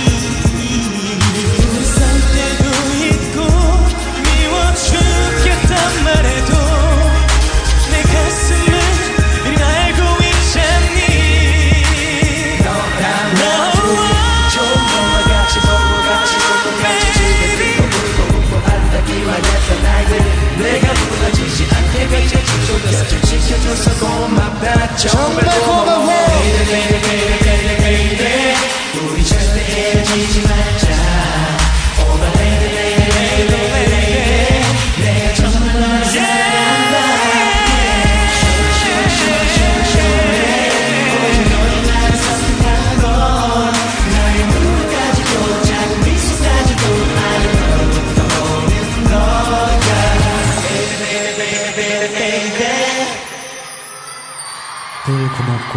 우리 살 때도 있고 미워 죽겠단 말해도 내 가슴은 이리 알고 있잖니 너랑 나도 좋은 것만 같이 먹고 같이 먹고 같이 집에 들고 울고 웃고 안다기만 했던 날들 내가 무너지지 않게 곁에 지켜줘서 좀 지켜줘서 고맙다 정말 고마워 Baby baby baby baby baby 우리 절대 헤어지지 말자 Oh my lady lady lady lady 내가 정말 너를 사랑한다 Sure sure sure sure 오직 너의 나를 선택한 건 나의 눈물까지도 작은 미소까지도 나의 너로부터 오는 거야 Baby baby baby baby baby 늘 고맙고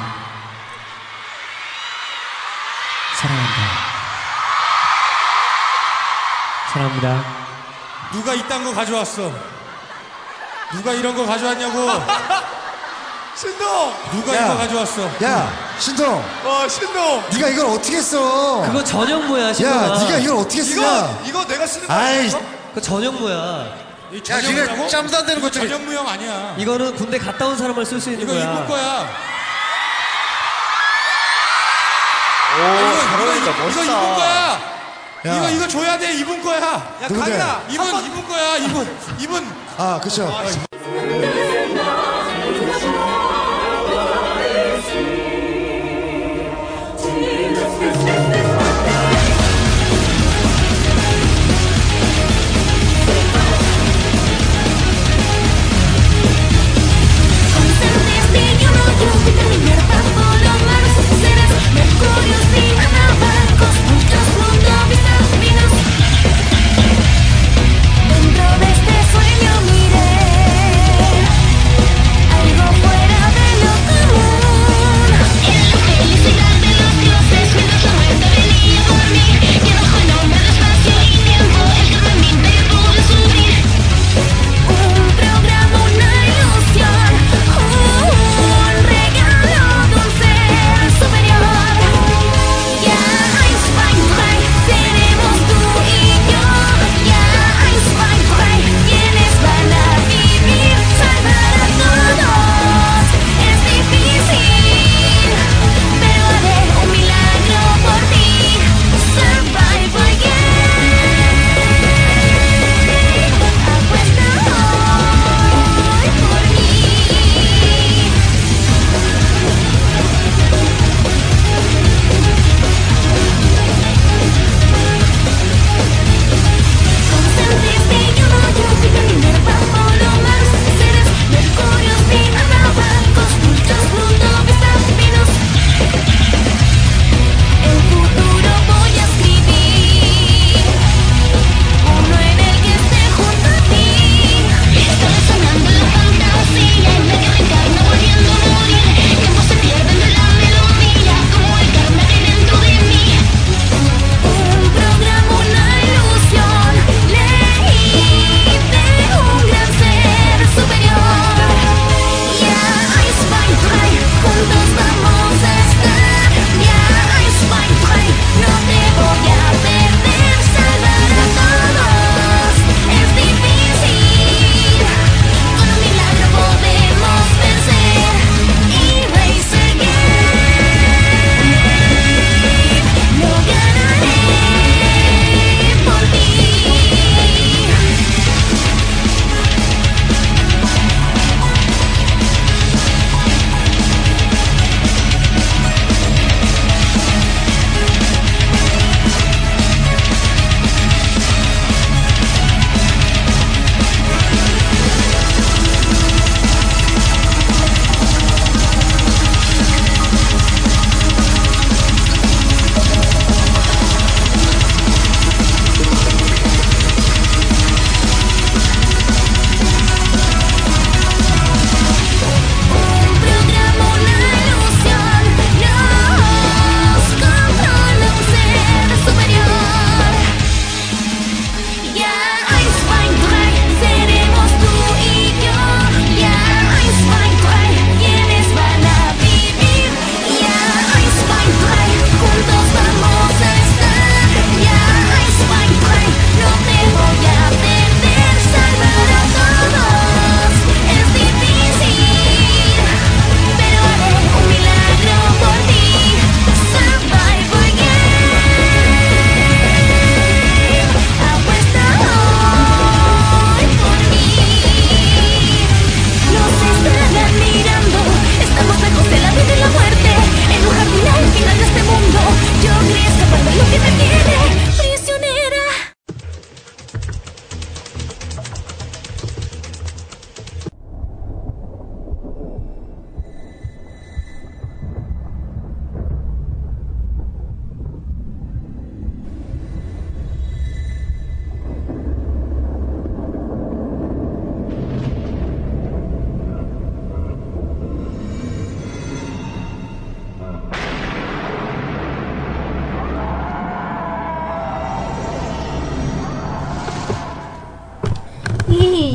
사랑한다 사랑합니다 누가 이딴 거 가져왔어? 누가 이런 거 가져왔냐고? 신동! 누가 야. 이거 가져왔어? 야 신동 어, 신동! 네가 이걸 어떻게 써? 그거 전현무야 야 신동아. 네가 이걸 어떻게 쓰냐? 이거 내가 쓰는 거 아이 아니야? 그거 전현무야. 이 야 니네 전현무라고? 짬도 안 되는 것 중에 전현무형 아니야. 이거는 군대 갔다 온 사람만 쓸 수 있는 이거 거야. 입을 거야. 오, 이거, 잘 어울린다. 이거, 멋있다. 이거 입은 거야. 야. 이거 이거 줘야 돼. 입은 거야. 야 누군데? 강이야. 입은 입은 거야. 입은 입은. 아 그쵸 Constantemente yo no quiero terminar bajo los malos seres mercurios ni anabacos muchos puntos vitaminas dentro de este sueño miré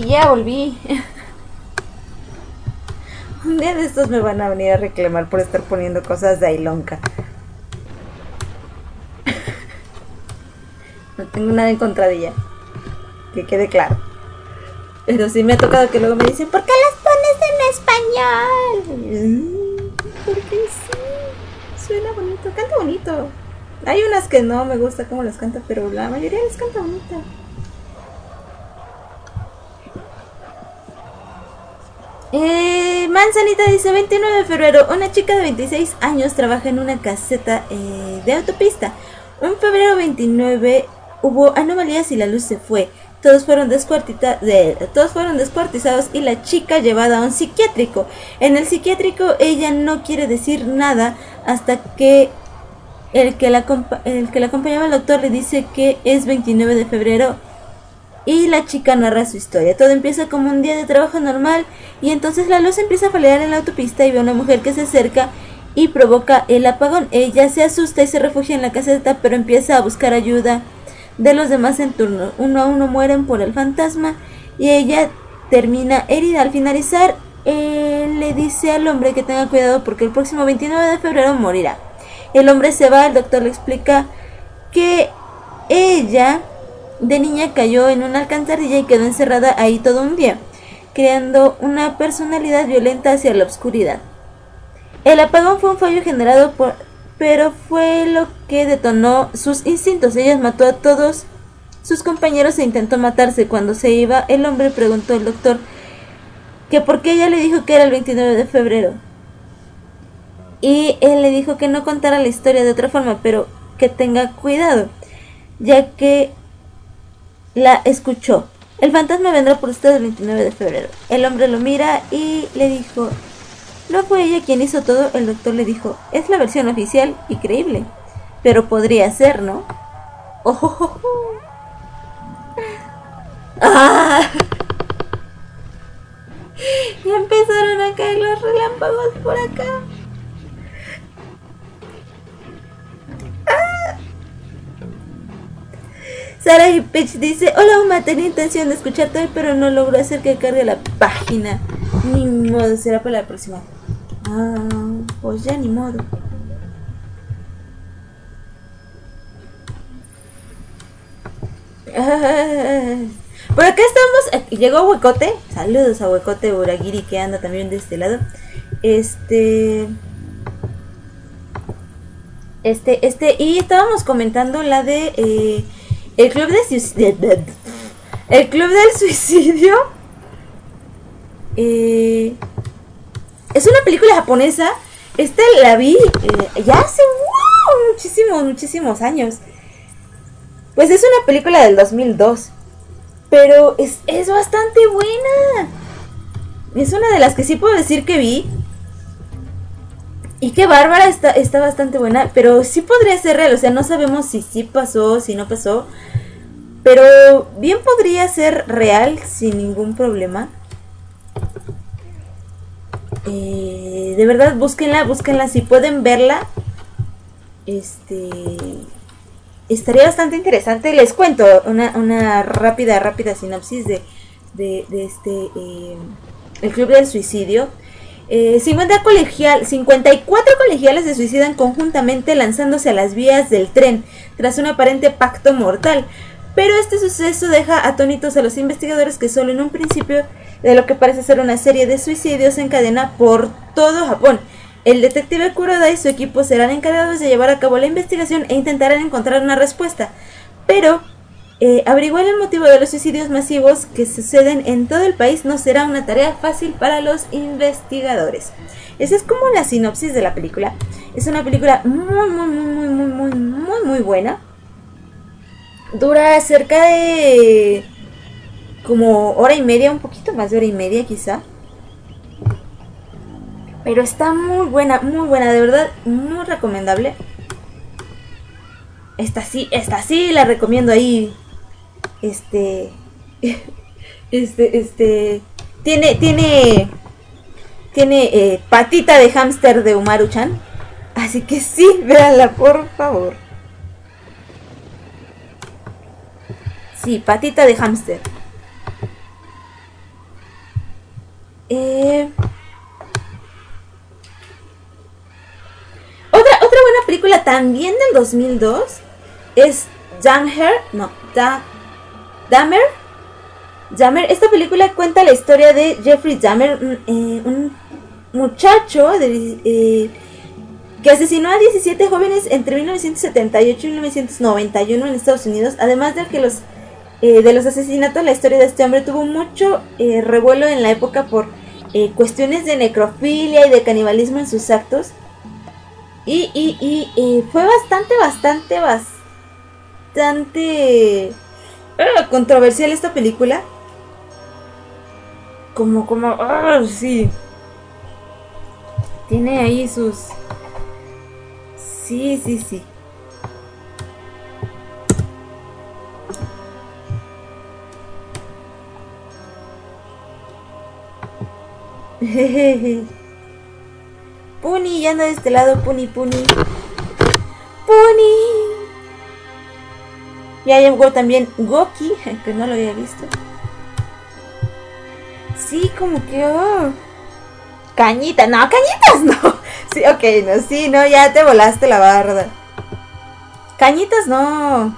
Y ya volví. Un día de estos me van a venir a reclamar por estar poniendo cosas de Ailonka. No tengo nada en contra de ella, que quede claro. Pero sí me ha tocado que luego me dicen, ¿por qué las pones en español? Porque sí, suena bonito, canta bonito. Hay unas que no me gusta cómo las canta, pero la mayoría les canta bonito. Eh, Manzanita dice, veintinueve de febrero, una chica de veintiséis años trabaja en una caseta eh, de autopista. Un febrero veintinueve hubo anomalías y la luz se fue. Todos fueron, de, todos fueron descuartizados y la chica llevada a un psiquiátrico. En el psiquiátrico ella no quiere decir nada hasta que el que la, el que la acompañaba al doctor le dice que es veintinueve de febrero. Y la chica narra su historia. Todo empieza como un día de trabajo normal y entonces la luz empieza a fallar en la autopista y ve a una mujer que se acerca y provoca el apagón. Ella se asusta y se refugia en la caseta, pero empieza a buscar ayuda de los demás en turno. Uno a uno mueren por el fantasma y ella termina herida. Al finalizar, él le dice al hombre que tenga cuidado porque el próximo veintinueve de febrero morirá. El hombre se va, el doctor le explica que ella de niña cayó en una alcantarilla y quedó encerrada ahí todo un día, creando una personalidad violenta hacia la oscuridad. El apagón fue un fallo generado por... pero fue lo que detonó sus instintos. Ella mató a todos sus compañeros e intentó matarse. Cuando se iba, el hombre preguntó al doctor que por qué ella le dijo que era el veintinueve de febrero. Y él le dijo que no contara la historia de otra forma, pero que tenga cuidado, ya que la escuchó. El fantasma vendrá por usted el veintinueve de febrero. El hombre lo mira y le dijo, ¿no fue ella quien hizo todo? El doctor le dijo, es la versión oficial y creíble, pero podría ser, ¿no? Oh, oh, oh, oh. ¡Ah! Ya empezaron a caer los relámpagos por acá. ¡Ah! Sara y Peach dice, hola Uma, tenía intención de escucharte hoy, pero no logro hacer que cargue la página. Ni modo, será para la próxima. Ah, pues ya ni modo. Ah, por acá estamos. Llegó Huecote. Saludos a Huecote Uragiri que anda también de este lado. Este. Este, este. Y estábamos comentando la de. Eh, el club de suicidio. El club del suicidio. Eh. Es una película japonesa. Esta la vi eh, ya hace wow, muchísimos, muchísimos años. Pues es una película del dos mil dos. Pero es, es bastante buena. Es una de las que sí puedo decir que vi. Y que Bárbara está, está bastante buena. Pero sí podría ser real. O sea, no sabemos si sí pasó, si no pasó. Pero bien podría ser real sin ningún problema. Eh, de verdad, búsquenla, búsquenla. Si pueden verla, este, estaría bastante interesante. Les cuento una, una rápida, rápida sinopsis de, de, de este, eh, el club del suicidio. Eh, cincuenta colegial, cincuenta y cuatro colegiales se suicidan conjuntamente lanzándose a las vías del tren tras un aparente pacto mortal. Pero este suceso deja atónitos a los investigadores que solo en un principio de lo que parece ser una serie de suicidios se encadena por todo Japón. El detective Kuroda y su equipo serán encargados de llevar a cabo la investigación e intentarán encontrar una respuesta. Pero eh, averiguar el motivo de los suicidios masivos que suceden en todo el país no será una tarea fácil para los investigadores. Esa es como la sinopsis de la película. Es una película muy, muy, muy, muy, muy, muy, muy buena. Dura cerca de como hora y media, un poquito más de hora y media quizá. Pero está muy buena, muy buena, de verdad, muy recomendable. Esta sí, esta sí la recomiendo ahí. Este, este, este, tiene, tiene, tiene eh, patita de hámster de Umaru-chan. Así que sí, véanla por favor. Sí, patita de hámster. Eh, otra, otra buena película también del dos mil dos es Dahmer, no, da, Dahmer, Dahmer. Esta película cuenta la historia de Jeffrey Dahmer, un, eh, un muchacho de, eh, que asesinó a diecisiete jóvenes entre mil novecientos setenta y ocho y mil novecientos noventa y uno en Estados Unidos. Además de que los eh, de los asesinatos, la historia de este hombre tuvo mucho eh, revuelo en la época por eh, cuestiones de necrofilia y de canibalismo en sus actos. Y, y, y eh, fue bastante, bastante, bastante uh, controversial esta película. Como, como, uh, sí. Tiene ahí sus... Sí, sí, sí. Puni, ya anda de este lado, Puni, Puni. Puni. Ya llegó también Goki, que no lo había visto. Sí, como que... Oh. Cañita, no, cañitas no. Sí, ok, no, sí, no, ya te volaste la barda. Cañitas no.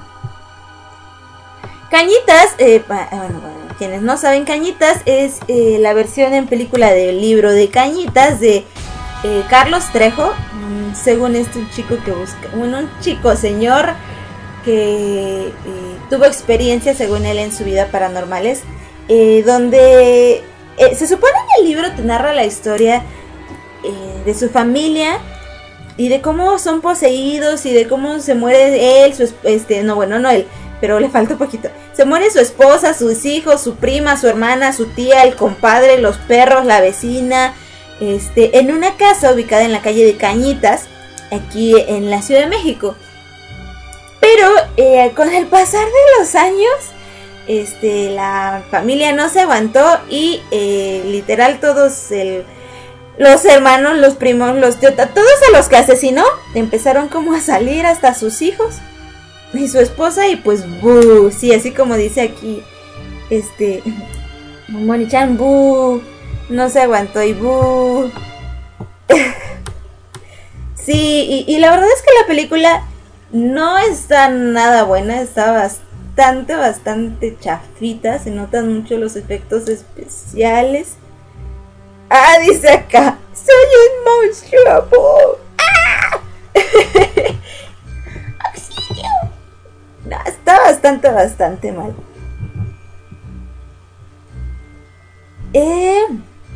Cañitas, eh, bueno, bueno, quienes no saben, Cañitas es eh, la versión en película del libro de Cañitas de eh, Carlos Trejo. Mm, según este, un chico que busca, bueno, un chico señor que eh, tuvo experiencias, según él, en su vida paranormales, eh, donde eh, se supone que el libro te narra la historia eh, de su familia y de cómo son poseídos y de cómo se muere él, su, este, no, bueno, no él, pero le falta un poquito. Se muere su esposa, sus hijos, su prima, su hermana, su tía, el compadre, los perros, la vecina, este, en una casa ubicada en la calle de Cañitas, aquí en la Ciudad de México. Pero eh, con el pasar de los años, este, la familia no se aguantó y eh, literal todos el, los hermanos, los primos, los tíos, todos a los que asesinó empezaron como a salir, hasta sus hijos y su esposa, y pues buh, sí, así como dice aquí este Moni-chan, buh, no se aguantó y buh. Sí, y, y la verdad es que la película no está nada buena, está bastante, bastante chafita, se notan mucho los efectos especiales. Ah, dice acá, soy un monstruo. ¡Ah! ¡Auxilio! No, está bastante, bastante mal. Eh...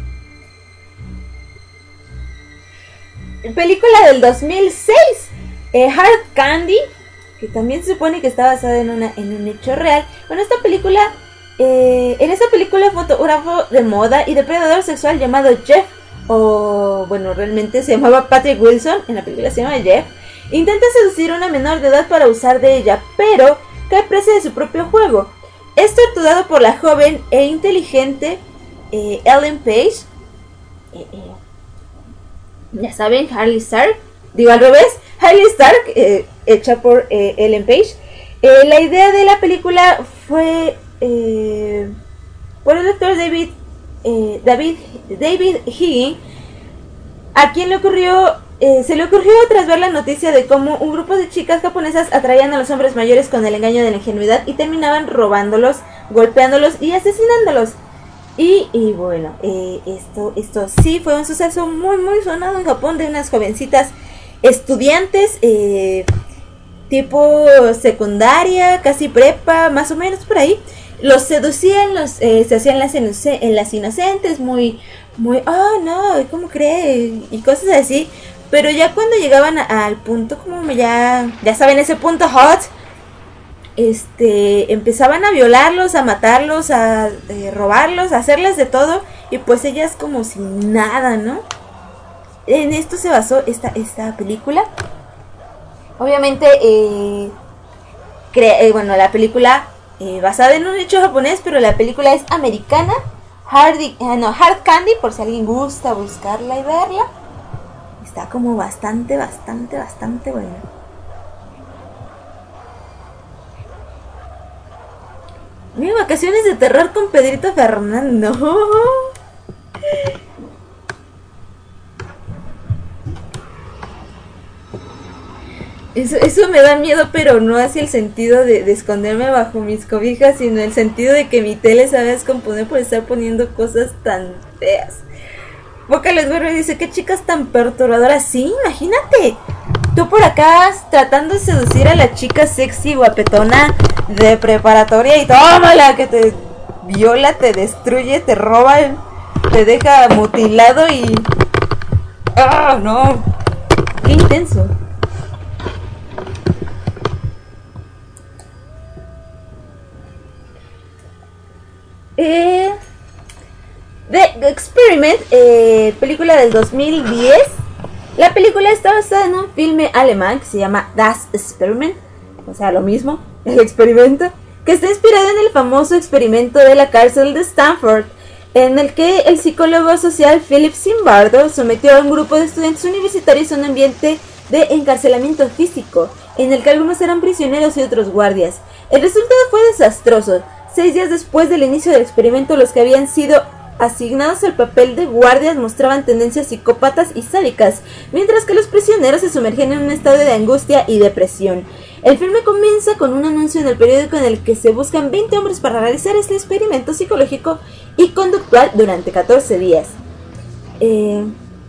Película del dos mil seis. Eh, Hard Candy, que también se supone que está basada en, una, en un hecho real. Bueno, esta película, eh, en esta película, el fotógrafo de moda y depredador sexual llamado Jeff, o bueno, realmente se llamaba Patrick Wilson, en la película se llama Jeff, intenta seducir a una menor de edad para usar de ella, pero cae presa de su propio juego. Es torturado por la joven e inteligente eh, Ellen Page, eh, eh, ya saben, Harley Stark, digo al revés, Harley Stark, eh, hecha por eh, Ellen Page. Eh, la idea de la película fue eh, por el doctor David, eh, David, David Higgins, a quien le ocurrió, eh, se le ocurrió tras ver la noticia de cómo un grupo de chicas japonesas atraían a los hombres mayores con el engaño de la ingenuidad y terminaban robándolos, golpeándolos y asesinándolos. Y, y bueno, eh, esto, esto sí fue un suceso muy muy sonado en Japón, de unas jovencitas estudiantes, eh, tipo secundaria, casi prepa, más o menos por ahí. Los seducían, los, eh, se hacían las, inoc- en las inocentes, muy, muy, oh no, ¿cómo cree? Y cosas así. Pero ya cuando llegaban a, al punto, como ya, ya saben, ese punto hot, este, empezaban a violarlos, a matarlos, a eh, robarlos, a hacerles de todo, y pues ellas como sin nada, ¿no? En esto se basó esta, esta película. Obviamente, eh, cre- eh, bueno, la película eh, basada en un hecho japonés, pero la película es americana. Hard, eh, no, Hard Candy, por si alguien gusta buscarla y verla. Está como bastante, bastante, bastante buena. Mis vacaciones de terror con Pedrito Fernando. Eso, eso me da miedo, pero no hacia el sentido de, de esconderme bajo mis cobijas, sino el sentido de que mi tele se va a descomponer por estar poniendo cosas tan feas. Boca les vuelve y dice, qué chicas tan perturbadoras. Sí, imagínate. Tú por acá tratando de seducir a la chica sexy guapetona de preparatoria y tómala, que te viola, te destruye, te roba, te deja mutilado y... ¡Ah, no! ¡Qué intenso! Eh, The Experiment, eh, película del dos mil diez. La película está basada en un filme alemán que se llama Das Experiment, o sea, lo mismo, el experimento, que está inspirado en el famoso experimento de la cárcel de Stanford, en el que el psicólogo social Philip Zimbardo sometió a un grupo de estudiantes universitarios a un ambiente de encarcelamiento físico, en el que algunos eran prisioneros y otros guardias. El resultado fue desastroso. Seis días después del inicio del experimento, los que habían sido asignados al papel de guardias mostraban tendencias psicópatas y sádicas, mientras que los prisioneros se sumergían en un estado de angustia y depresión. El filme comienza con un anuncio en el periódico en el que se buscan veinte hombres para realizar este experimento psicológico y conductual durante catorce días. Eh...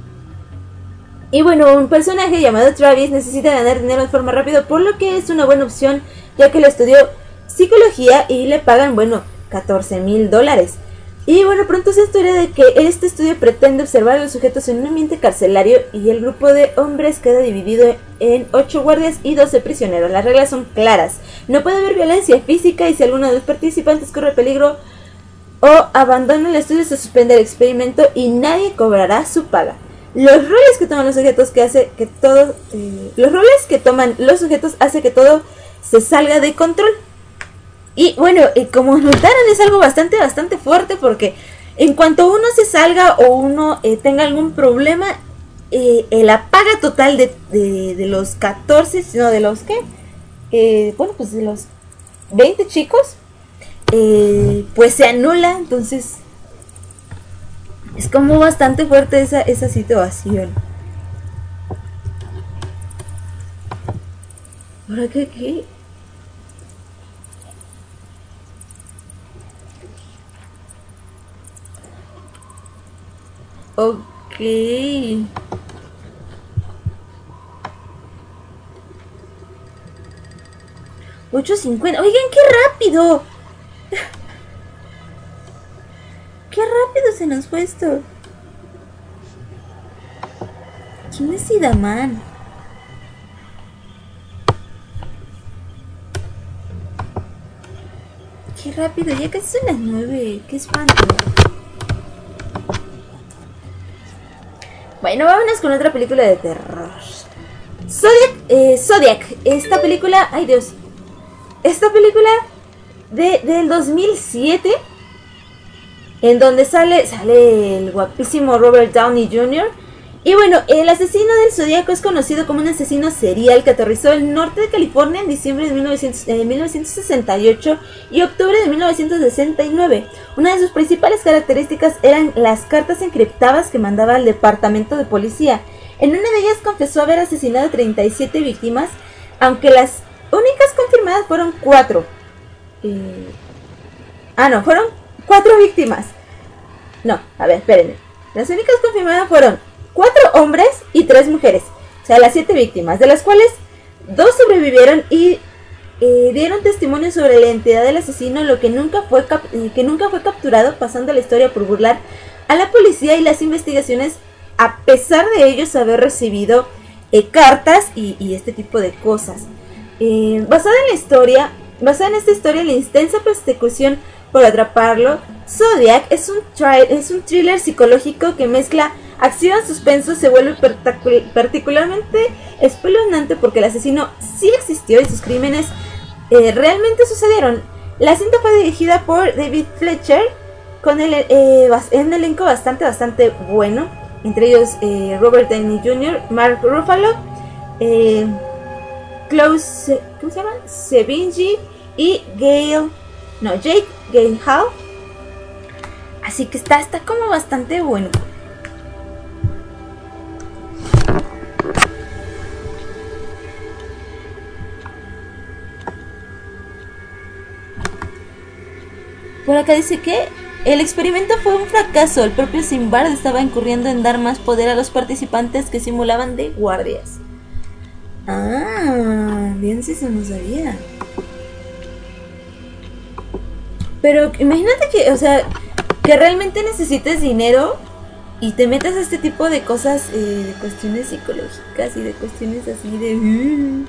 Y bueno, un personaje llamado Travis necesita ganar dinero de forma rápida, por lo que es una buena opción, ya que lo estudió psicología y le pagan, bueno, catorce mil dólares. Y bueno, pronto se historia de que este estudio pretende observar a los sujetos en un ambiente carcelario y el grupo de hombres queda dividido en ocho guardias y doce prisioneros. Las reglas son claras. No puede haber violencia física y si alguno de los participantes corre peligro o abandona el estudio se suspende el experimento y nadie cobrará su paga. Los roles que toman los sujetos que hace que todo... Eh, los roles que toman los sujetos hace que todo se salga de control. Y bueno, eh, como notaron es algo bastante, bastante fuerte porque en cuanto uno se salga o uno eh, tenga algún problema, eh, eh, la paga total de, de, de los catorce, no, de los ¿qué? Eh, bueno, pues de los veinte chicos, eh, pues se anula, entonces es como bastante fuerte esa, esa situación. ¿Ahora qué? ¿Qué? Ok. ocho cincuenta. Oigan, qué rápido. Qué rápido se nos fue esto. ¿Quién es Idaman? Qué rápido, ya casi son las nueve. Qué espanto. Bueno, vámonos con otra película de terror. Zodiac, eh, Zodiac, esta película, ay Dios, esta película de, del dos mil siete, en donde sale, sale el guapísimo Robert Downey junior Y bueno, el asesino del Zodíaco es conocido como un asesino serial que aterrizó el norte de California en diciembre de mil novecientos sesenta y ocho y octubre de mil novecientos sesenta y nueve. Una de sus principales características eran las cartas encriptadas que mandaba al departamento de policía. En una de ellas confesó haber asesinado a treinta y siete víctimas, aunque las únicas confirmadas fueron cuatro. Eh... Ah, no, fueron cuatro víctimas. No, a ver, espérenme. Las únicas confirmadas fueron cuatro hombres y tres mujeres, o sea, las siete víctimas, de las cuales dos sobrevivieron y eh, dieron testimonio sobre la identidad del asesino, lo que nunca fue cap que nunca fue capturado, pasando la historia por burlar a la policía y las investigaciones, a pesar de ellos haber recibido eh, cartas y, y este tipo de cosas. Eh, basada en la historia, basada en esta historia, la intensa persecución por atraparlo, Zodiac es un, es un thriller psicológico que mezcla acción, suspenso, se vuelve particularmente espeluznante porque el asesino sí existió y sus crímenes eh, realmente sucedieron. La cinta fue dirigida por David Fletcher con el, eh, un elenco bastante, bastante bueno, entre ellos eh, Robert Downey junior, Mark Ruffalo, eh, Klaus, ¿cómo se llama? Sevigny y Gail, no, Jake Gyllenhaal. Así que está, está como bastante bueno. Por acá dice que el experimento fue un fracaso. El propio Sinbad estaba incurriendo en dar más poder a los participantes que simulaban de guardias. Ah, bien si se nos sabía. Pero imagínate que, o sea, que realmente necesites dinero y te metas a este tipo de cosas, eh, de cuestiones psicológicas y de cuestiones así de... Uh.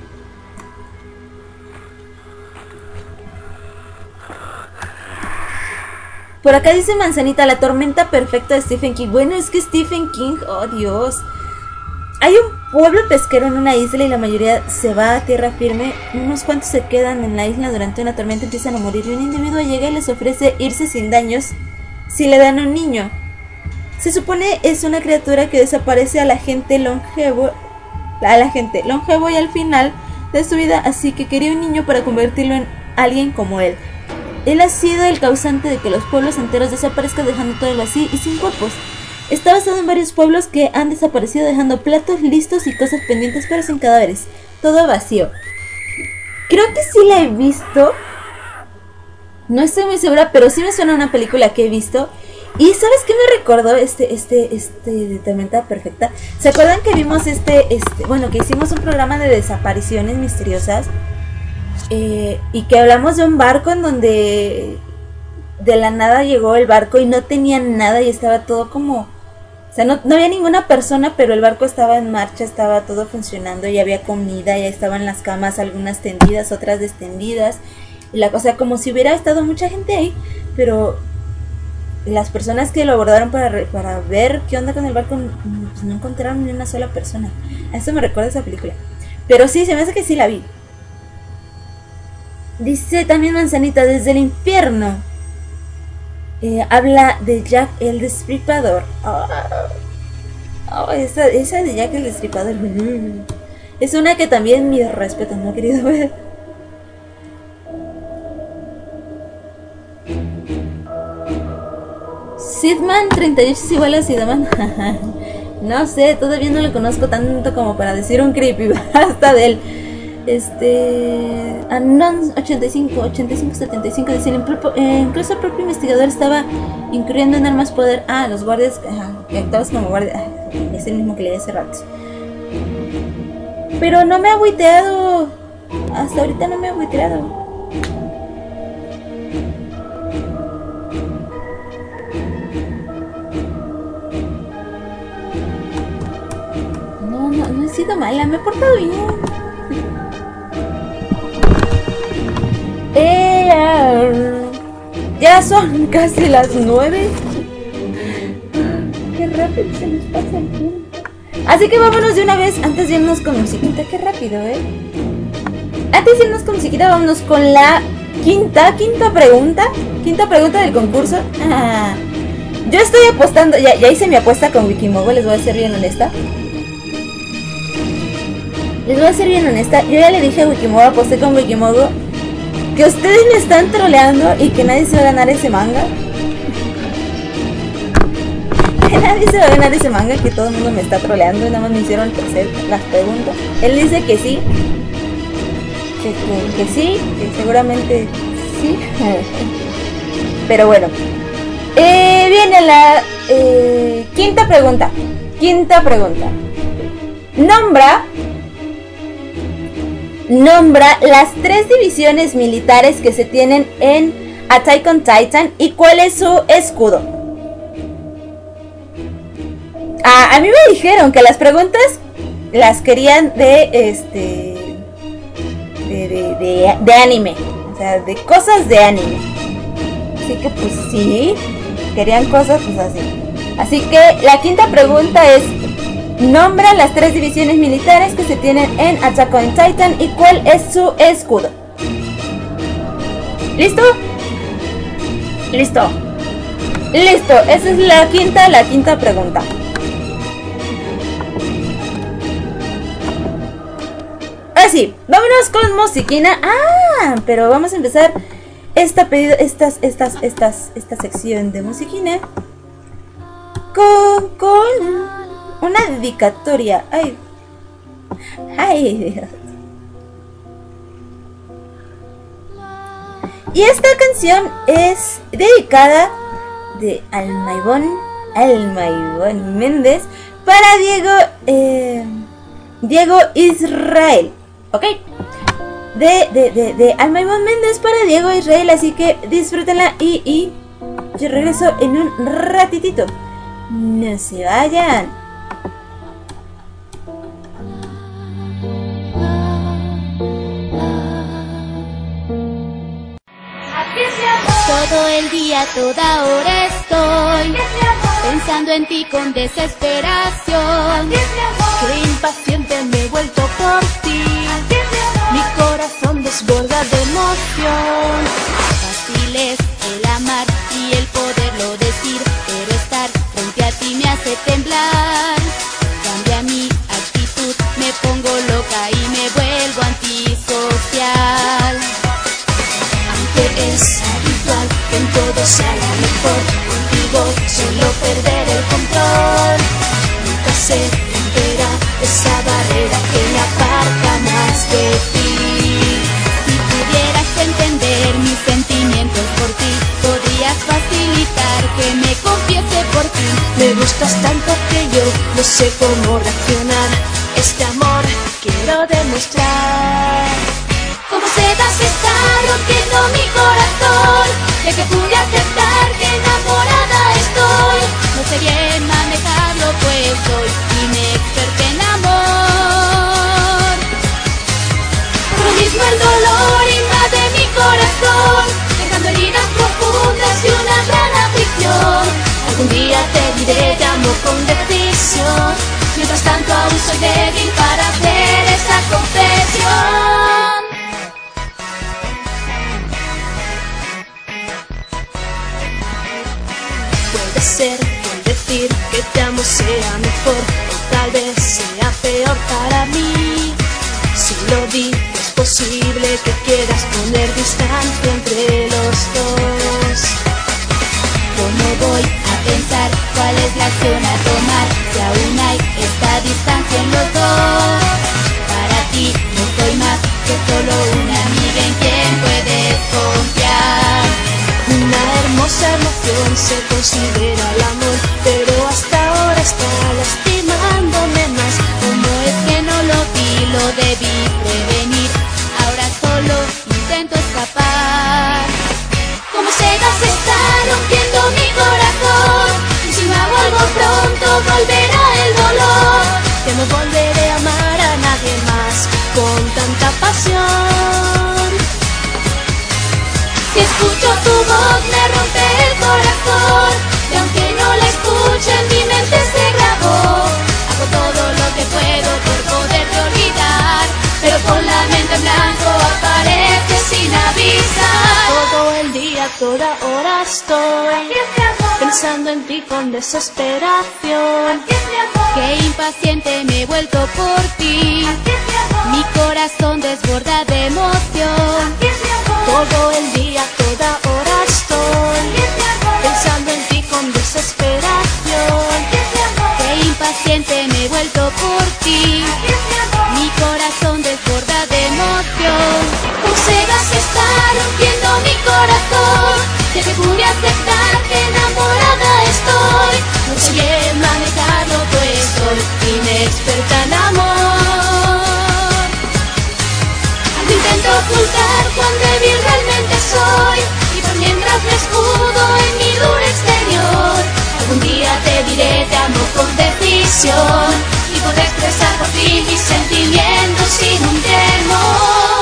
Por acá dice Manzanita, la tormenta perfecta de Stephen King. Bueno, es que Stephen King, oh Dios. Hay un pueblo pesquero en una isla y la mayoría se va a tierra firme. Unos cuantos se quedan en la isla durante una tormenta, empiezan a morir y un individuo llega y les ofrece irse sin daños si le dan un niño. Se supone es una criatura que desaparece a la gente longevo, a la gente longevo y al final de su vida, así que quería un niño para convertirlo en alguien como él. Él ha sido el causante de que los pueblos enteros desaparezcan dejando todo así y sin cuerpos. Está basado en varios pueblos que han desaparecido dejando platos listos y cosas pendientes pero sin cadáveres. Todo vacío. Creo que sí la he visto. No estoy muy segura, pero sí me suena a una película que he visto. Y ¿sabes qué me recordó este, este, este de Tormenta Perfecta? ¿Se acuerdan que vimos este, este, bueno, que hicimos un programa de desapariciones misteriosas? Eh, y que hablamos de un barco en donde de la nada llegó el barco y no tenía nada y estaba todo como... O sea, no, no había ninguna persona, pero el barco estaba en marcha, estaba todo funcionando y había comida, ya estaban las camas, algunas tendidas, otras destendidas. Y la cosa, como si hubiera estado mucha gente ahí, pero las personas que lo abordaron para, para ver qué onda con el barco, pues no encontraron ni una sola persona. A eso me recuerda esa película. Pero sí, se me hace que sí la vi. Dice también Manzanita, desde el infierno. Eh, habla de Jack el Destripador. Oh, oh, esa, esa de Jack el Destripador. Es una que también mi respeto no he querido ver. Sidman treinta y ocho es igual a Sidman. No sé, todavía no lo conozco tanto como para decir un creepypasta de él. Este... Anon ochenta y cinco, ochenta y cinco, setenta y cinco dice, eh, incluso el propio investigador estaba incurriendo en dar más poder a los guardias, ajá, que actuabas como guardia. Ajá, es el mismo que leí hace rato. Pero no me ha agüiteado. Hasta ahorita no me ha agüiteado. No, no, no he sido mala, me he portado bien. Eh, ya son casi las nueve. Qué rápido se nos pasa el tiempo. Así que vámonos de una vez antes de irnos con musiquita. Qué rápido, eh. Antes de irnos con musiquita, vámonos con la quinta, quinta pregunta. Quinta pregunta del concurso. Ah, yo estoy apostando, ya, ya hice mi apuesta con Wikimogo, les voy a ser bien honesta. Les voy a ser bien honesta. Yo ya le dije a Wikimogo, aposté con Wikimogo, que ustedes me están troleando y que nadie se va a ganar ese manga. Que nadie se va a ganar ese manga, que todo el mundo me está troleando y nada más me hicieron hacer las preguntas. Él dice que sí. Que, que, que sí, que seguramente sí. Pero bueno. Eh, viene la eh, quinta pregunta. Quinta pregunta. Nombra... Nombra las tres divisiones militares que se tienen en Attack on Titan y cuál es su escudo. Ah, a mí me dijeron que las preguntas las querían de este de, de, de, de anime, o sea, de cosas de anime. Así que pues sí, querían cosas pues así. Así que la quinta pregunta es: nombra las tres divisiones militares que se tienen en Attack on Titan y cuál es su escudo. ¿Listo? Listo. Listo. Esa es la quinta, la quinta pregunta. Ahora sí, vámonos con musiquina. Ah, pero vamos a empezar esta pedido, estas, estas, estas, esta sección de musiquina con, con una dedicatoria. Ay. Ay, Dios. Y esta canción es dedicada de Almaibón, Almaibón Méndez para Diego, eh, Diego Israel, ¿ok? De, de, de, de Almaibón Méndez para Diego Israel, así que disfrútenla y, y yo regreso en un ratitito. No se vayan. Todo el día, toda hora estoy pensando en ti con desesperación. Qué impaciente me he vuelto por ti. Mi corazón desborda de emoción. Fácil es el amar y el poderlo decir, pero estar frente a ti me hace temblar. Cambia mi actitud, me pongo loca y me vuelvo antisocial. Aunque es habitual que en todo sea la mejor, contigo suelo perder el control. Nunca se romperá esa barrera que me aparta más de ti. Si pudieras entender mis sentimientos por ti, podrías facilitar que me confiese por ti. Me gustas tanto que yo no sé cómo reaccionar. Este amor quiero demostrar. Como seda se está rompiendo mi corazón, de que pude aceptar que enamorada estoy. No sé bien manejarlo pues soy inexperta en amor. Por lo mismo el dolor invade mi corazón, dejando heridas profundas y una gran aflicción. Algún día te diré te amo con decisión, mientras tanto aún soy débil para hacer esa confesión. Puede ser que el decir que te amo sea mejor, o tal vez sea peor para mí. Si lo digo es posible que quieras poner distancia entre los dos. Yo no voy a pensar cuál es la acción a tomar, si aún hay esta distancia en los dos. Para ti no soy más que solo una amiga en quien puedes confiar. Una hermosa emoción se considera el amor, pero hasta ahora está lastimándome más. Como es que no lo vi, lo debí prevenir, ahora solo intento escapar. Como seda se está rompiendo mi corazón, y si no hago algo pronto volverá el dolor. Que no volveré a amar a nadie más con tanta pasión. Si escucho tu voz me rompe el corazón, y aunque no la escuche en mi mente se grabó. Hago todo lo que puedo por poderte olvidar, pero con la mente en blanco aparece sin avisar. Todo el día, toda hora estoy pensando en ti con desesperación. Qué impaciente me he vuelto por ti. Mi corazón desborda de emoción. Todo el día, toda hora estoy pensando en ti con desesperación. Qué impaciente me he vuelto por ti. Mi corazón desborda de emoción. Como seda se está rompiendo mi corazón, ya que pude aceptar que enamorada estoy. No sé bien manejarlo pues soy inexperta en amor. Cuando intento ocultar cuán débil realmente soy, y por mientras me escudo en mi duro exterior. Algún día te diré te amo con decisión, y podré expresar por ti mis sentimientos sin un temor.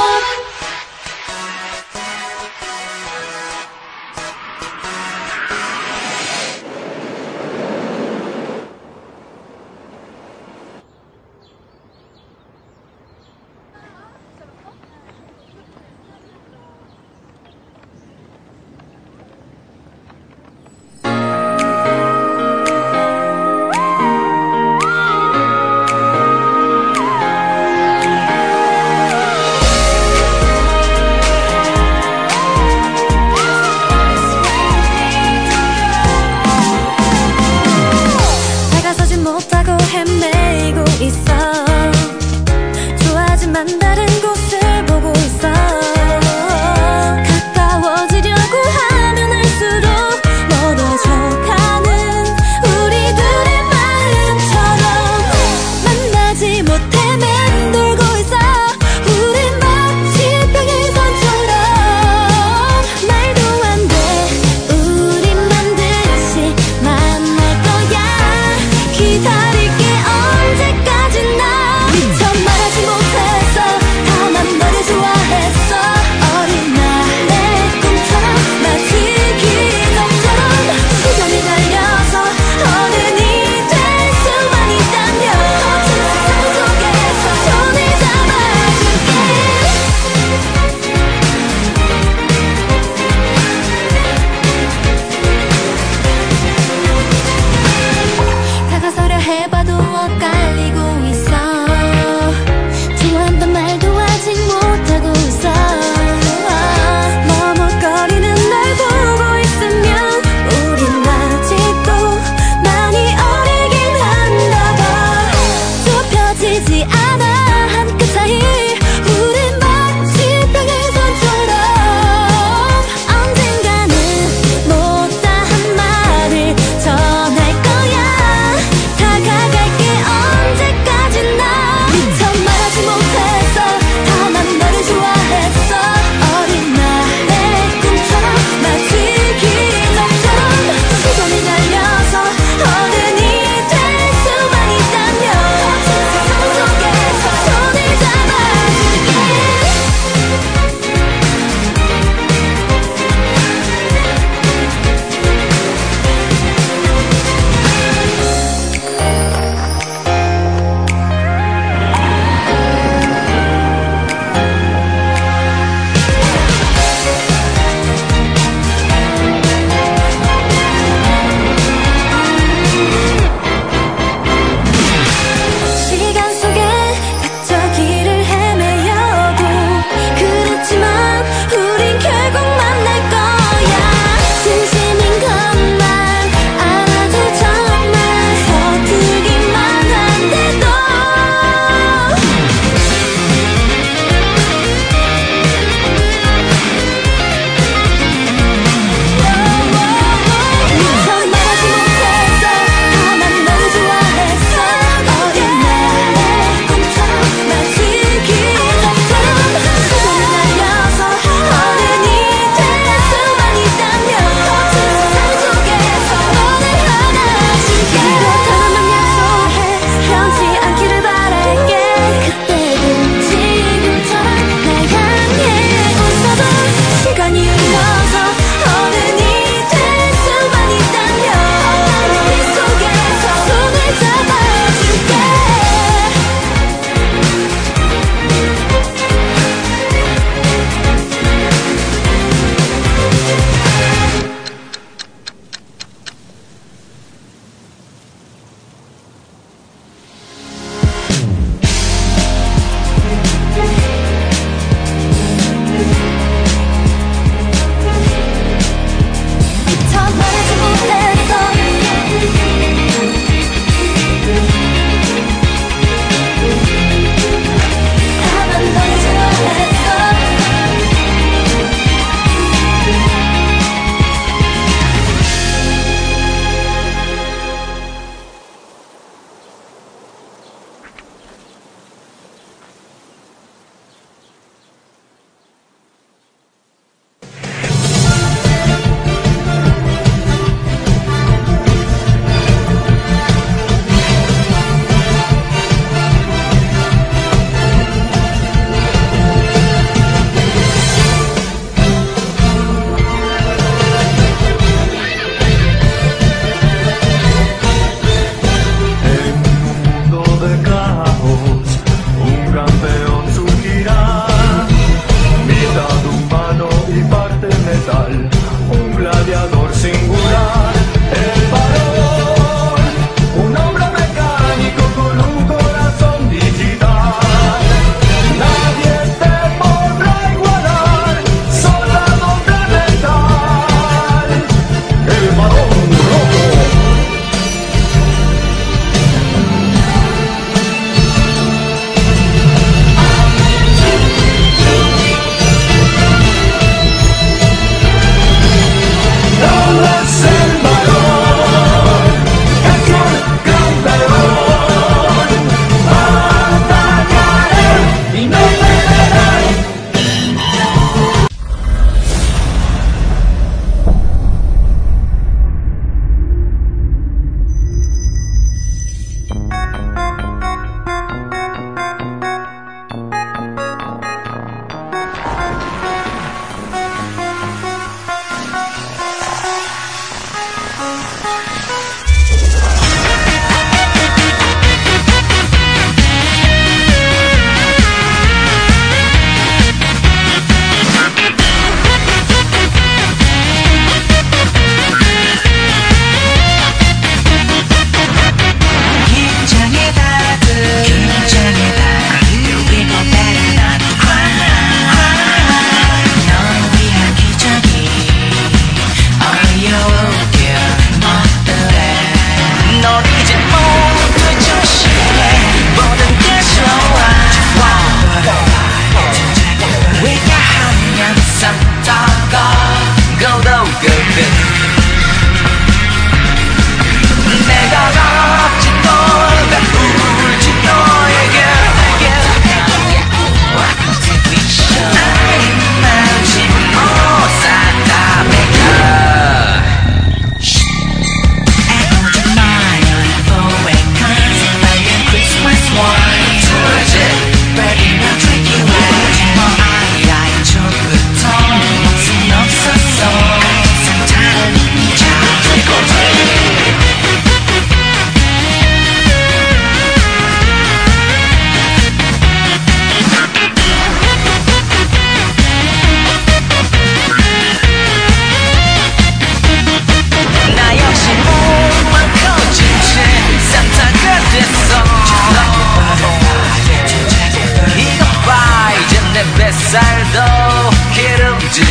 햇살도 기름진지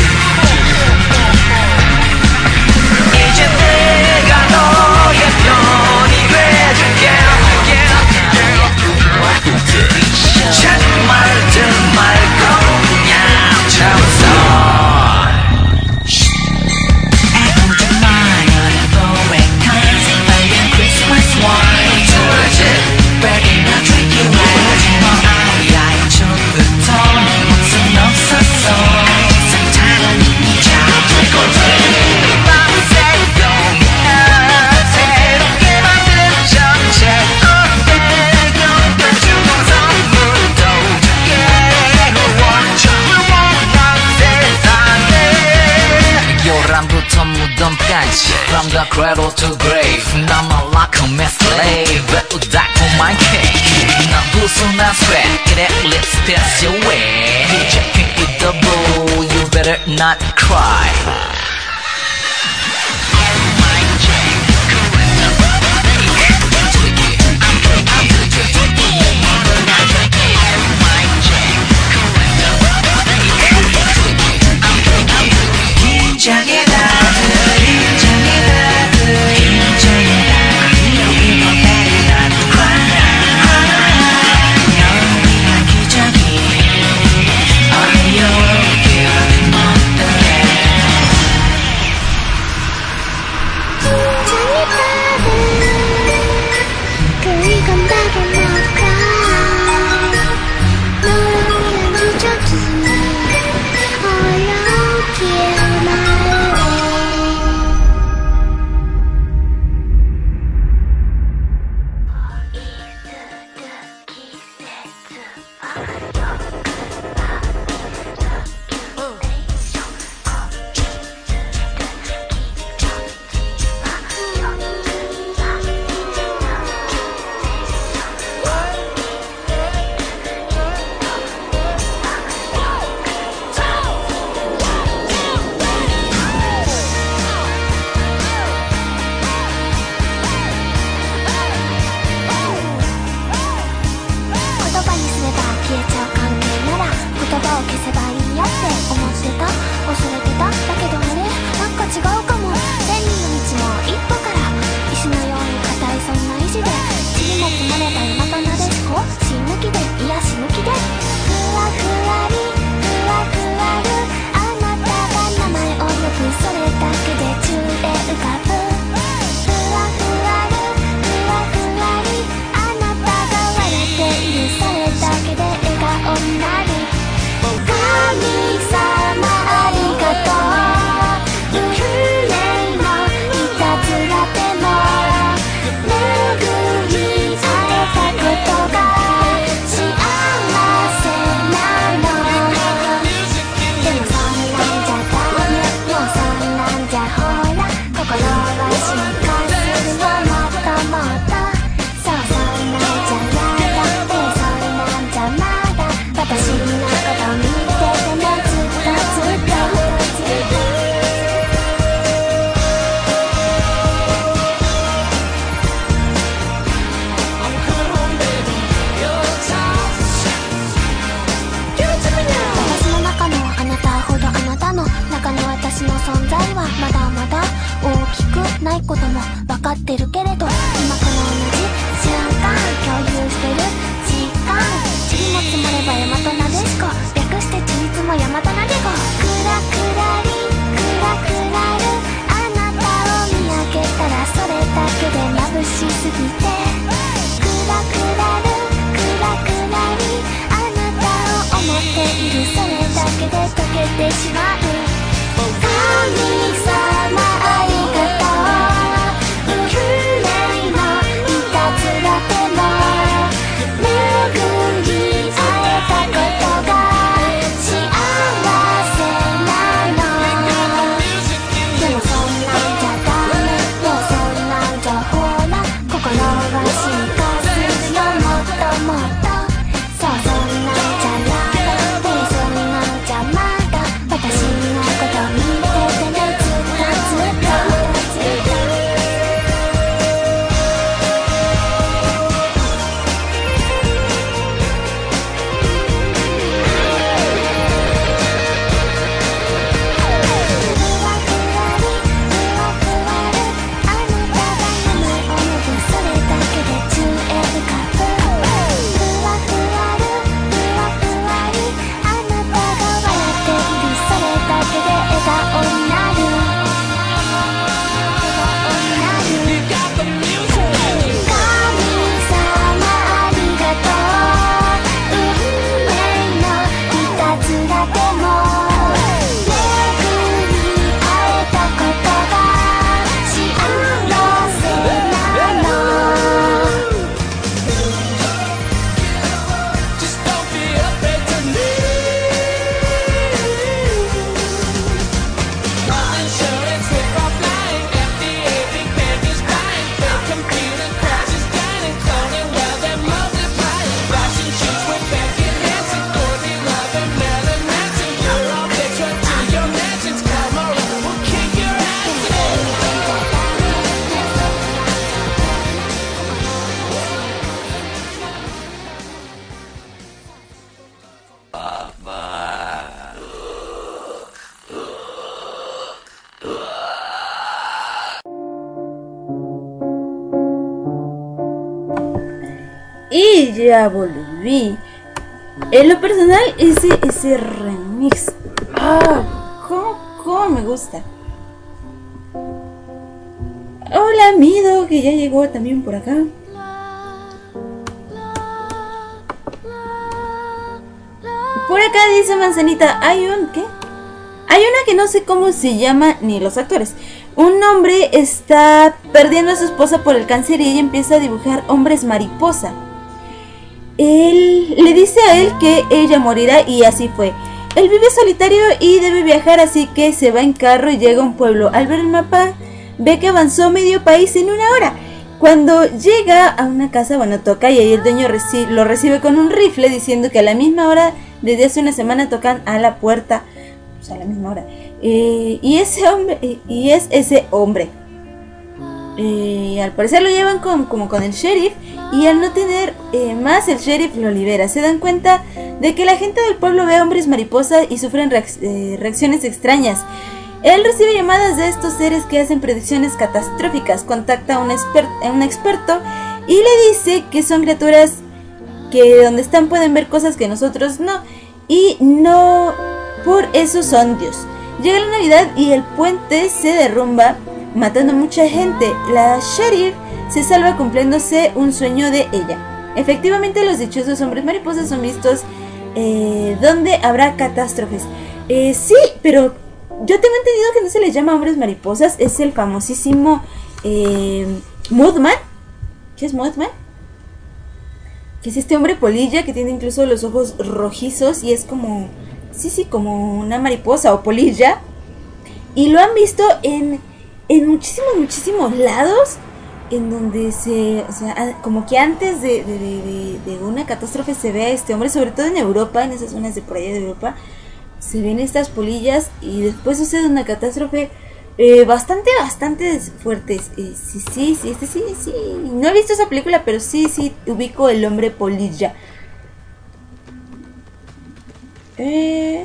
이제 내가 너의 편이 돼줄게 참말든 말고 그냥 참았어 From the cradle to grave 나만 like a mad slave 달콤한 cake 난 부순한 sweat Get it, let's dance your way You checking with the bull You better not cry 긴장해 다들 긴장해 다들 긴장해 다들 여기 너 better not cry 널 위한 기적이 어려울게 어떻게 긴장해 다들 그리건 나도 너가 널 위한 기적이 어려울게私 ya volví. En lo personal, ese, ese remix, ah, cómo, cómo me gusta. Hola Mido, que ya llegó también por acá. Por acá dice Manzanita, hay un, ¿qué? Hay una que no sé cómo se llama ni los actores. Un hombre está perdiendo a su esposa por el cáncer y ella empieza a dibujar hombres mariposa. Él le dice a él que ella morirá y así fue. Él vive solitario y debe viajar, así que se va en carro y llega a un pueblo. Al ver el mapa, ve que avanzó medio país en una hora. Cuando llega a una casa, bueno, toca y ahí el dueño reci- lo recibe con un rifle diciendo que a la misma hora, desde hace una semana, tocan a la puerta. Pues a la misma hora. Eh, y ese hombre, eh, y es ese hombre. Eh, al parecer lo llevan con, como con el sheriff, y al no tener eh, más, el sheriff lo libera. Se dan cuenta de que la gente del pueblo ve hombres mariposa y sufren reac- eh, reacciones extrañas. Él recibe llamadas de estos seres que hacen predicciones catastróficas. Contacta a un, exper- a un experto y le dice que son criaturas que donde están pueden ver cosas que nosotros no, y no por eso son Dios. Llega la Navidad y el puente se derrumba, matando a mucha gente. La sheriff se salva cumpliéndose un sueño de ella. Efectivamente, los dichosos hombres mariposas son vistos eh, donde habrá catástrofes. Eh, sí, pero yo tengo entendido que no se les llama hombres mariposas. Es el famosísimo eh, Mothman. ¿Qué es Mothman? Que es este hombre polilla que tiene incluso los ojos rojizos y es como... Sí, sí, como una mariposa o polilla. Y lo han visto en, en muchísimos, muchísimos lados. En donde se... O sea, como que antes de, de, de, de una catástrofe se ve a este hombre. Sobre todo en Europa, en esas zonas de por allá de Europa. Se ven estas polillas y después sucede una catástrofe eh, bastante, bastante fuertes. Eh, sí, sí, sí, este sí, sí. No he visto esa película, pero sí, sí, ubico el hombre polilla. Eh...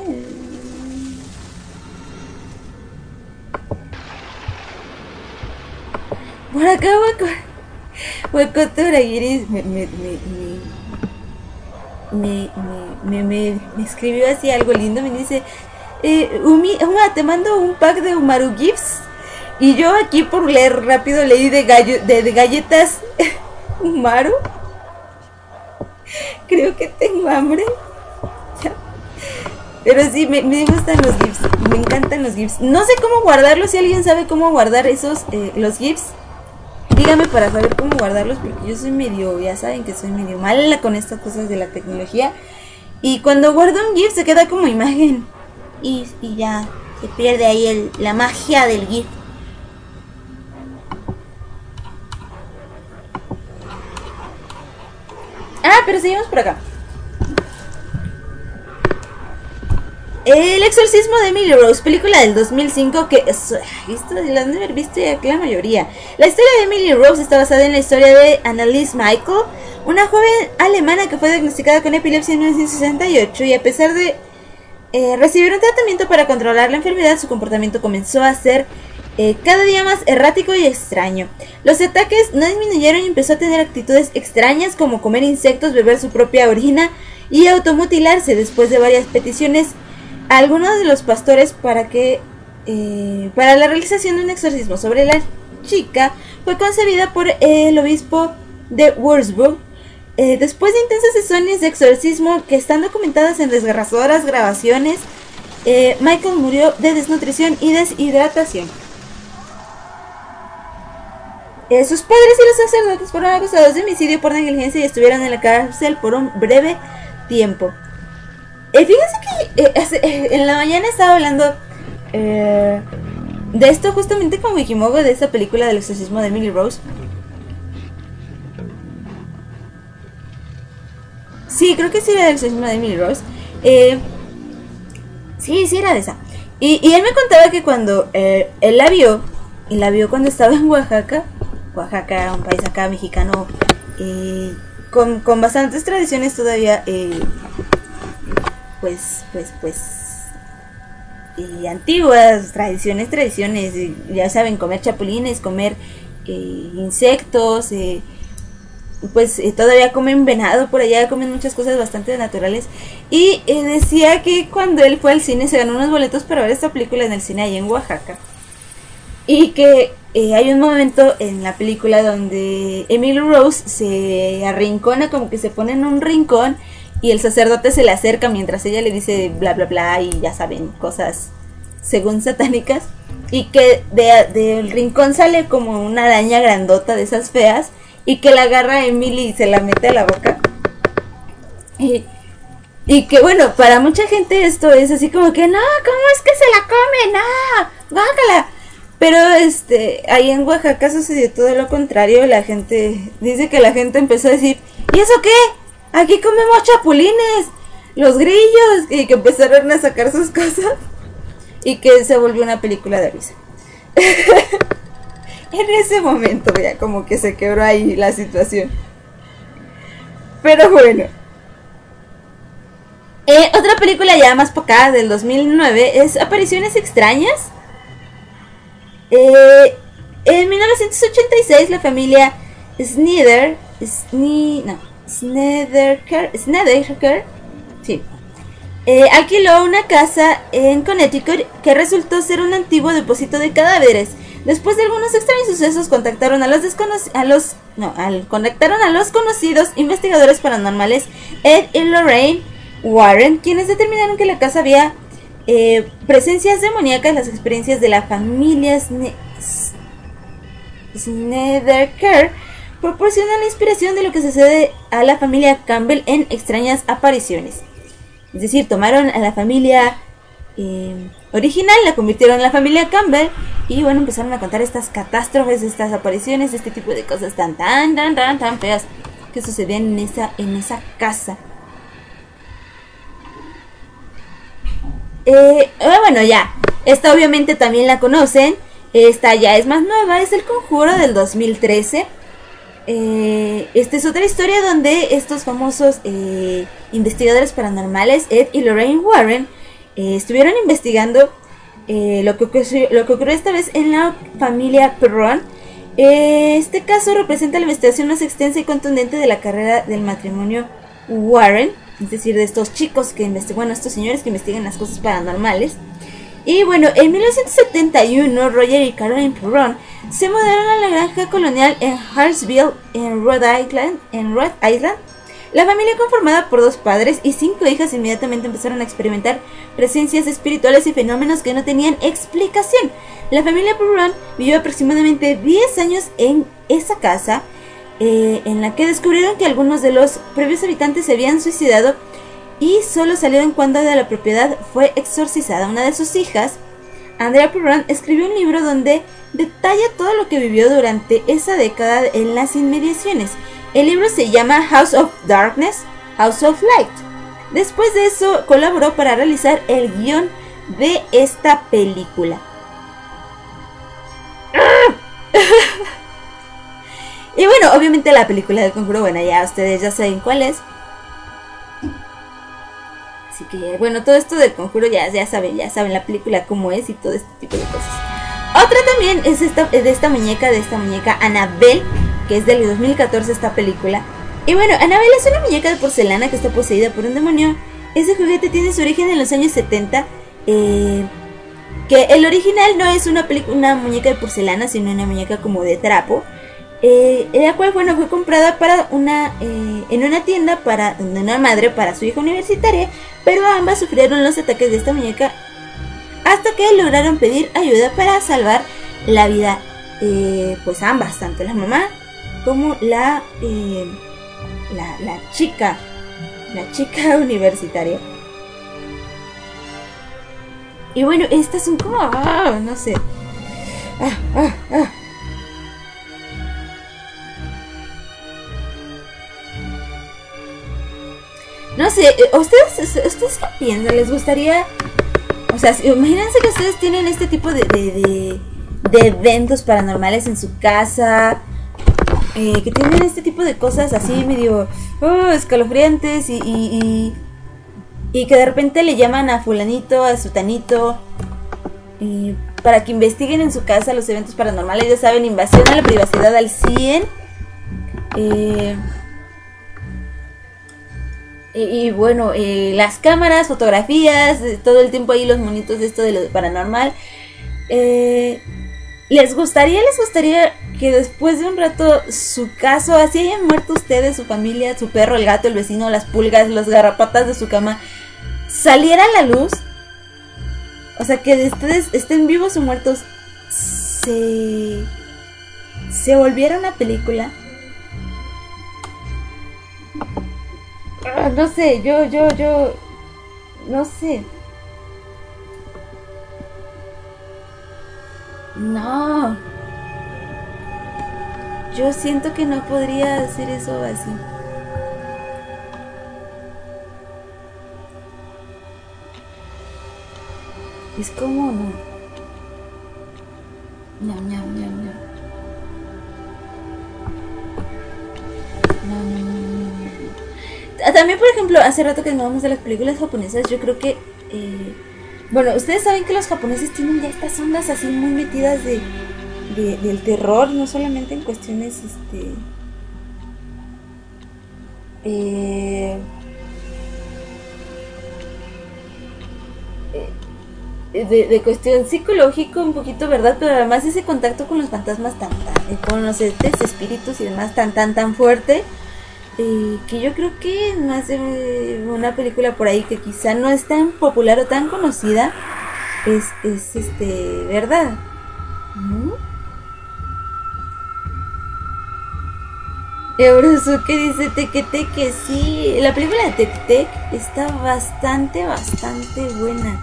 Por acá, Hueco, Hueco Turaguiris me, me, me, me, me, me, me, me escribió así algo lindo. Me dice: eh, Umi, Uma, te mando un pack de Umaru Gifts. Y yo aquí por leer rápido leí de, gallo, de, de galletas Umaru. Creo que tengo hambre. Pero sí, me, me gustan los GIFs, me encantan los GIFs. No sé cómo guardarlos, si alguien sabe cómo guardar esos, eh, los GIFs, dígame para saber cómo guardarlos, porque yo soy medio, ya saben que soy medio mala con estas cosas de la tecnología. Y cuando guardo un GIF se queda como imagen y, y ya se pierde ahí el, la magia del GIF. Ah, pero seguimos por acá. El exorcismo de Emily Rose, película del dos mil cinco que es, esto la han de haber visto ya que la mayoría. La historia de Emily Rose está basada en la historia de Anneliese Michael, una joven alemana que fue diagnosticada con epilepsia en mil novecientos sesenta y ocho y a pesar de eh, recibir un tratamiento para controlar la enfermedad, su comportamiento comenzó a ser eh, cada día más errático y extraño. Los ataques no disminuyeron y empezó a tener actitudes extrañas como comer insectos, beber su propia orina y automutilarse. Después de varias peticiones a algunos de los pastores para que eh, para la realización de un exorcismo sobre la chica, fue concebida por el obispo de Würzburg. Eh, después de intensas sesiones de exorcismo que están documentadas en desgarradoras grabaciones, eh, Michael murió de desnutrición y deshidratación. Eh, sus padres y los sacerdotes fueron acusados de homicidio por negligencia y estuvieron en la cárcel por un breve tiempo. Eh, fíjense que eh, eh, en la mañana estaba hablando eh, de esto justamente con Wikimogo, de esta película del exorcismo de Emily Rose. Sí, creo que sí era del exorcismo de Emily Rose. Eh, sí, sí era de esa. Y, y él me contaba que cuando eh, él la vio, y la vio cuando estaba en Oaxaca, Oaxaca, un país acá mexicano, eh, con, con bastantes tradiciones todavía, eh, pues, pues, pues, y antiguas, tradiciones, tradiciones, y ya saben, comer chapulines, comer eh, insectos, eh, pues eh, todavía comen venado por allá, comen muchas cosas bastante naturales. Y eh, decía que cuando él fue al cine se ganó unos boletos para ver esta película en el cine ahí en Oaxaca. Y que eh, hay un momento en la película donde Emily Rose se arrincona, como que se pone en un rincón, y el sacerdote se le acerca mientras ella le dice bla bla bla y ya saben, cosas según satánicas. Y que de, del rincón sale como una araña grandota de esas feas, y que la agarra a Emily y se la mete a la boca. Y, y que bueno, para mucha gente esto es así como que no, ¿cómo es que se la come? No, guácala. Pero este, ahí en Oaxaca sucedió todo lo contrario. La gente, dice que la gente empezó a decir, ¿y eso qué? Aquí comemos chapulines, los grillos, y que empezaron a sacar sus cosas. Y que se volvió una película de risa. En ese momento ya como que se quebró ahí la situación. Pero bueno. Eh, otra película ya más poca del dos mil nueve es Apariciones Extrañas. Eh, en mil novecientos ochenta y seis la familia Snyder, Sni, no, Snyderker, Snyderker, sí, eh, alquiló una casa en Connecticut que resultó ser un antiguo depósito de cadáveres. Después de algunos extraños sucesos, contactaron a los desconocidos, a los, no, al, contactaron a los conocidos investigadores paranormales Ed y Lorraine Warren, quienes determinaron que en la casa había Eh, presencias demoníacas. Las experiencias de la familia Snyderker proporcionan la inspiración de lo que sucede a la familia Campbell en extrañas apariciones. Es decir, tomaron a la familia eh, original, la convirtieron en la familia Campbell y bueno, empezaron a contar estas catástrofes, estas apariciones, este tipo de cosas tan tan tan tan tan feas que sucedían en esa, en esa casa. Eh, bueno, ya, esta obviamente también la conocen. Esta ya es más nueva, es El Conjuro del dos mil trece. Eh, esta es otra historia donde estos famosos eh, investigadores paranormales, Ed y Lorraine Warren, eh, estuvieron investigando eh, lo, que ocurrió, lo que ocurrió esta vez en la familia Perron. Eh, este caso representa la investigación más extensa y contundente de la carrera del matrimonio Warren. Es decir, de estos chicos que investigan, bueno, estos señores que investigan las cosas paranormales. Y bueno, en mil novecientos setenta y uno, Roger y Caroline Perron se mudaron a la granja colonial en Hartsville, en Rhode Island, en Rhode Island. La familia, conformada por dos padres y cinco hijas, inmediatamente empezaron a experimentar presencias espirituales y fenómenos que no tenían explicación. La familia Perron vivió aproximadamente diez años en esa casa, Eh, en la que descubrieron que algunos de los previos habitantes se habían suicidado y solo salieron cuando de la propiedad fue exorcizada. Una de sus hijas, Andrea Perron, escribió un libro donde detalla todo lo que vivió durante esa década en las inmediaciones. El libro se llama House of Darkness, House of Light. Después de eso colaboró para realizar el guión de esta película. Y bueno, obviamente la película del Conjuro, bueno, ya ustedes ya saben cuál es. Así que bueno, todo esto del Conjuro ya, ya saben, ya saben la película cómo es y todo este tipo de cosas. Otra también es esta, de esta muñeca, de esta muñeca Annabelle, que es del dos mil catorce esta película. Y bueno, Annabelle es una muñeca de porcelana que está poseída por un demonio. Ese juguete tiene su origen en los años setenta. Eh, que el original no es una, una muñeca de porcelana, sino una muñeca como de trapo. Eh, la cual bueno fue comprada para una eh, en una tienda para de una madre para su hija universitaria, pero ambas sufrieron los ataques de esta muñeca hasta que lograron pedir ayuda para salvar la vida, eh, pues ambas, tanto la mamá como la, eh, la la chica la chica universitaria. Y bueno, estas son como ah, no sé ah, ah, ah. No sé, ¿ustedes, ¿ustedes qué piensan? ¿Les gustaría? O sea, imagínense que ustedes tienen este tipo de, de, de, de eventos paranormales en su casa, eh, que tienen este tipo de cosas así medio oh, escalofriantes y, y, y, y que de repente le llaman a fulanito, a sutanito, y para que investiguen en su casa los eventos paranormales. Ya saben, invasión a la privacidad al cien. Eh, y, y bueno, eh, las cámaras, fotografías, eh, todo el tiempo ahí los monitos de esto de lo paranormal. Eh, ¿Les gustaría, les gustaría que después de un rato su caso, así hayan muerto ustedes, su familia, su perro, el gato, el vecino, las pulgas, las garrapatas de su cama, saliera a la luz? O sea, que ustedes estén vivos o muertos, se, se volviera una película. Ah, no sé, yo, yo, yo, no sé. No. Yo siento que no podría hacer eso así. Es como no. Ñam, ñam, ñam, ñam. No, no, no, no. También, por ejemplo, hace rato que hablábamos de las películas japonesas, yo creo que eh, bueno, ustedes saben que los japoneses tienen ya estas ondas así muy metidas de, de del terror, no solamente en cuestiones este eh, de, de cuestión psicológico un poquito, ¿verdad? Pero además ese contacto con los fantasmas tan, tan con los estos espíritus y demás tan tan tan fuerte, eh, que yo creo que más de una película por ahí que quizá no es tan popular o tan conocida es, es este verdad, ¿no? Eurosuke dice Teke Teke, sí, la película de Teke Teke está bastante bastante buena.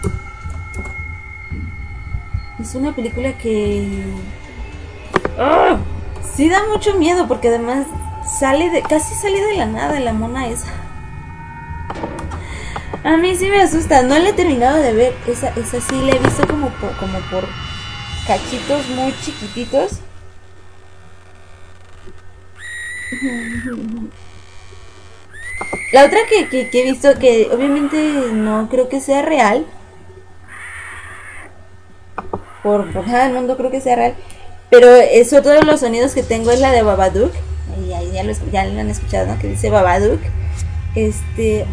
Es una película que ¡oh! Sí da mucho miedo porque además sale de casi sale de la nada la mona esa. A mí sí me asusta, no la he terminado de ver, esa esa sí la he visto como por, como por cachitos muy chiquititos. La otra que, que, que he visto, que obviamente no creo que sea real, por, por nada del mundo creo que sea real, pero es otro de los sonidos que tengo, es la de Babadook. Ya, ya, lo, ya lo han escuchado, ¿no? Que dice Babadook. Este.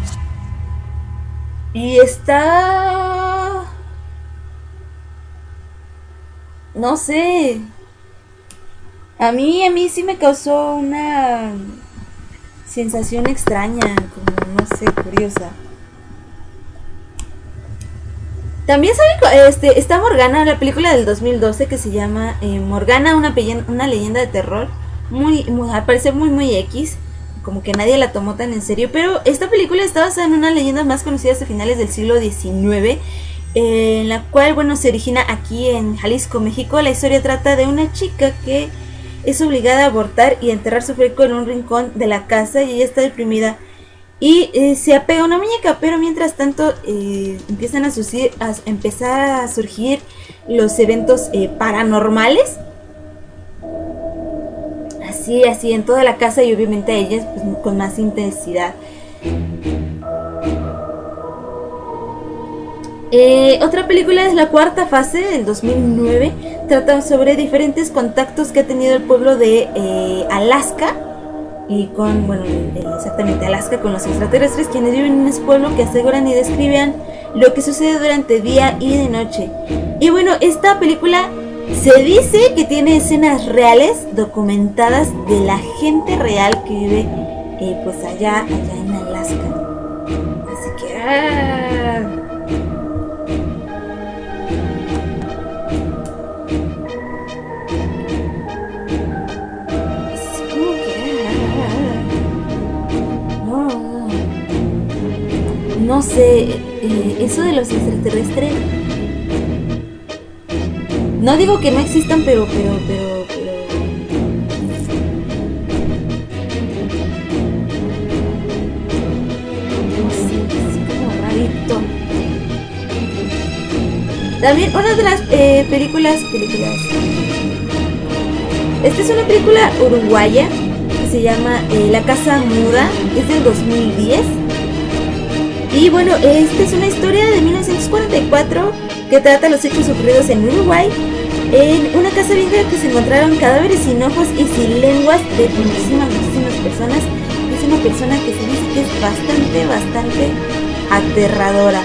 Y está. No sé. A mí, a mí sí me causó una sensación extraña, como no sé, curiosa. También saben, este, está Morgana, la película del dos mil doce que se llama eh, Morgana, una, una leyenda de terror. Muy, muy, al parecer muy, muy X. Como que nadie la tomó tan en serio. Pero esta película está basada en una leyenda más conocida de finales del siglo diecinueve. Eh, en la cual, bueno, se origina aquí en Jalisco, México. La historia trata de una chica que es obligada a abortar y enterrar su feto en un rincón de la casa. Y ella está deprimida. Y eh, se apega a una muñeca, pero mientras tanto eh, empiezan a, surgir, a empezar a surgir los eventos eh, paranormales. Así, así, en toda la casa y obviamente a ellas pues, con más intensidad. Eh, otra película es La Cuarta Fase del dos mil nueve. Trata sobre diferentes contactos que ha tenido el pueblo de eh, Alaska. Y con, bueno, exactamente Alaska, con los extraterrestres, quienes viven en ese pueblo, que aseguran y describen lo que sucede durante día y de noche. Y bueno, esta película se dice que tiene escenas reales documentadas de la gente real que vive eh, pues allá, allá en Alaska. Así que ¡ah! No sé, eh, eso de los extraterrestres, no digo que no existan, pero, pero, pero, pero, no sé, es como rarito. También una de las eh, películas, películas, esta es una película uruguaya que se llama eh, La Casa Muda, es del dos mil diez. Y bueno, esta es una historia de mil novecientos cuarenta y cuatro que trata los hechos ocurridos en Uruguay En una casa vieja que se encontraron cadáveres sin ojos y sin lenguas de muchísimas, muchísimas personas. Es una persona que se dice que es bastante, bastante aterradora.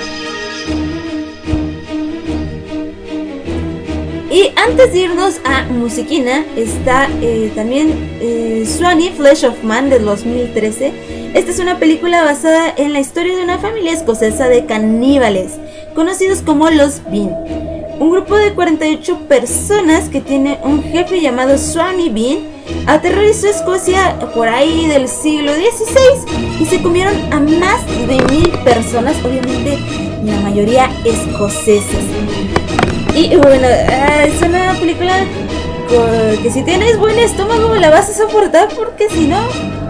Y antes de irnos a musiquina, está eh, también eh, Swanee, Flesh of Man del dos mil trece. Esta es una película basada en la historia de una familia escocesa de caníbales, conocidos como los Bean. Un grupo de cuarenta y ocho personas que tiene un jefe llamado Swanee Bean aterrorizó Escocia por ahí del siglo dieciséis y se comieron a más de mil personas, obviamente la mayoría escocesas. Y bueno, es una película que si tienes buen estómago la vas a soportar, porque si no...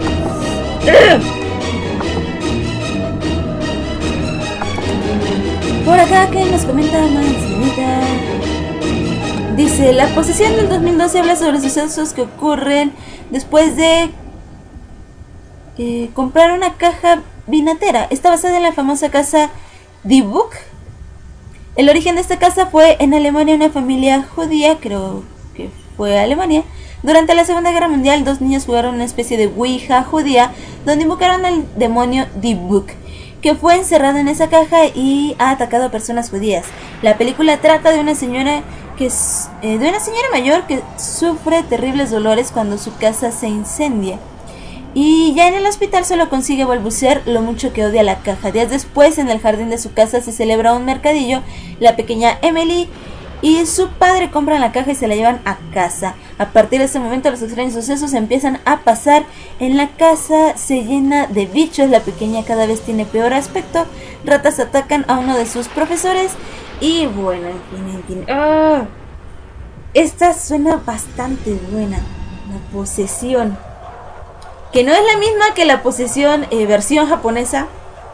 Por acá que nos comenta Manzanita, dice: la posesión del dos mil doce habla sobre sucesos que ocurren después de eh, comprar una caja vinatera. Está basada en la famosa casa Dybbuk. El origen de esta casa fue en Alemania. Una familia judía, creo que fue Alemania. Durante la Segunda Guerra Mundial, dos niños jugaron una especie de ouija judía donde invocaron al demonio Dybbuk, que fue encerrado en esa caja y ha atacado a personas judías. La película trata de una señora que es, eh, de una señora mayor que sufre terribles dolores cuando su casa se incendia. Y ya en el hospital solo consigue balbucear lo mucho que odia la caja. Días después, en el jardín de su casa se celebra un mercadillo. La pequeña Emily y su padre compran la caja y se la llevan a casa. A partir de ese momento los extraños sucesos empiezan a pasar. En la casa se llena de bichos. La pequeña cada vez tiene peor aspecto. Ratas atacan a uno de sus profesores. Y bueno, en fin, en fin. ¡Oh! Esta suena bastante buena. La posesión. Que no es la misma que la posesión eh, versión japonesa.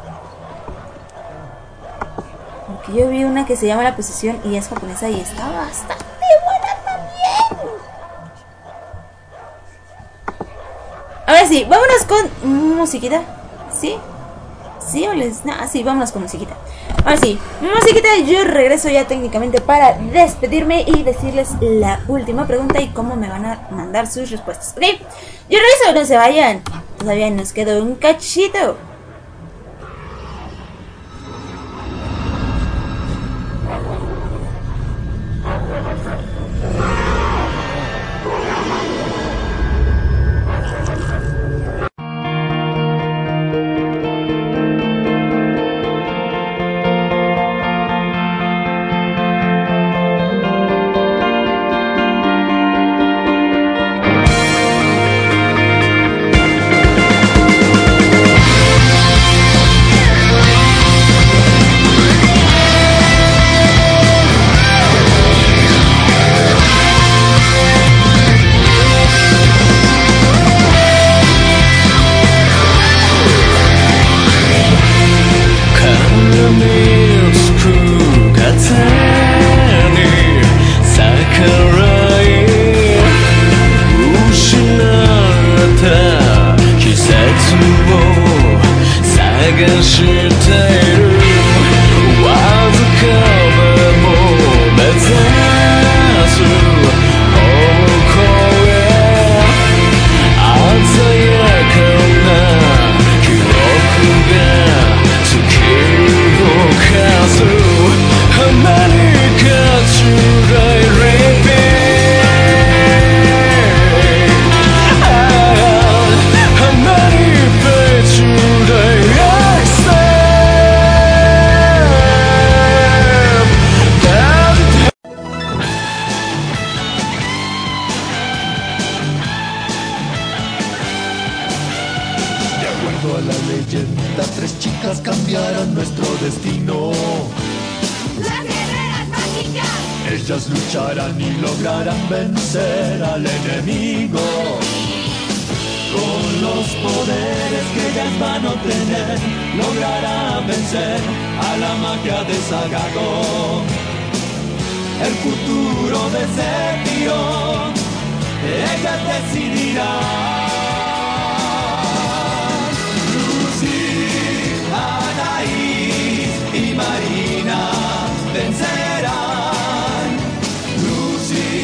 Porque yo vi una que se llama La Posesión y es japonesa y está bastante buena también. Ahora sí, vámonos con musiquita. ¿Sí? ¿Sí o les...? No, sí, vámonos con musiquita. Ahora sí, musiquita, yo regreso ya técnicamente para despedirme y decirles la última pregunta y cómo me van a mandar sus respuestas. ¿Ok? Yo regreso, no se vayan. Todavía nos quedó un cachito. Ellas lucharán y lograrán vencer al enemigo. Con los poderes que ellas van a obtener, lograrán vencer a la magia de Sagago. El futuro de Sephiroth, ellas decidirán. Lucy, Anaís y Marina vencerán. Lucy,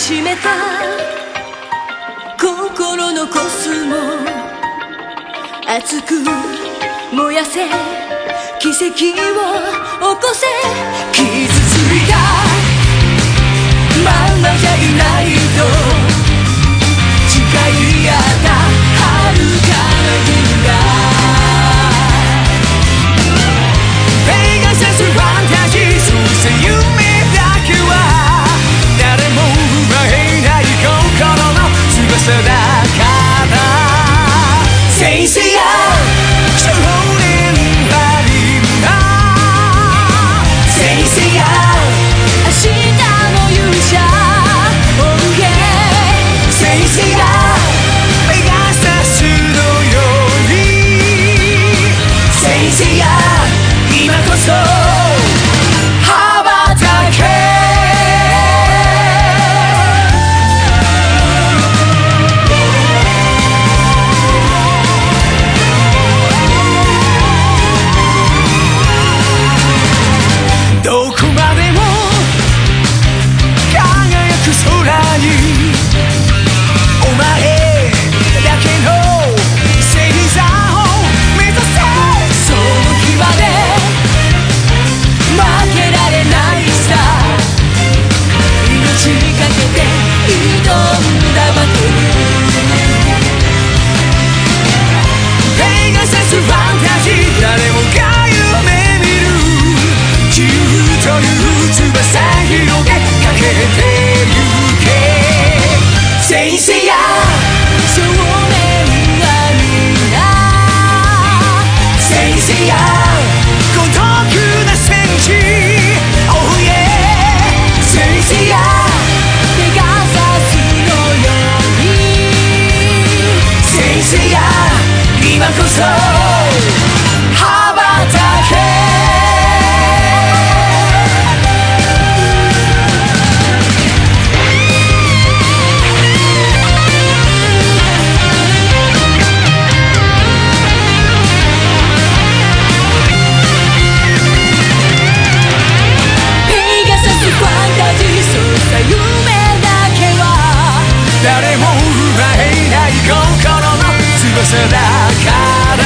しめた心のコスモ熱く燃やせ奇跡を起こせ傷ついたまんまじゃいないと誓い合った遥かな夢ペガサスファンタジーそして夢だけは誰も奪えない心の翼だから先生や少年はみんな先生や明日の勇者 Oh yeah 先生やペガサスのように先生や今こそ羽ばたけどこまでも輝く空にお前だけの星座を目指せその日まで負けられないさ命にかけて挑んだバトルペガサスファンタジー誰もが夢見る自由という翼広げかけてゆけ先生や少年はみんな先生や孤独な戦士 Oh yeah 先生やペガサスのように先生や今こそ羽ばたけ誰も奪えない心の翼だから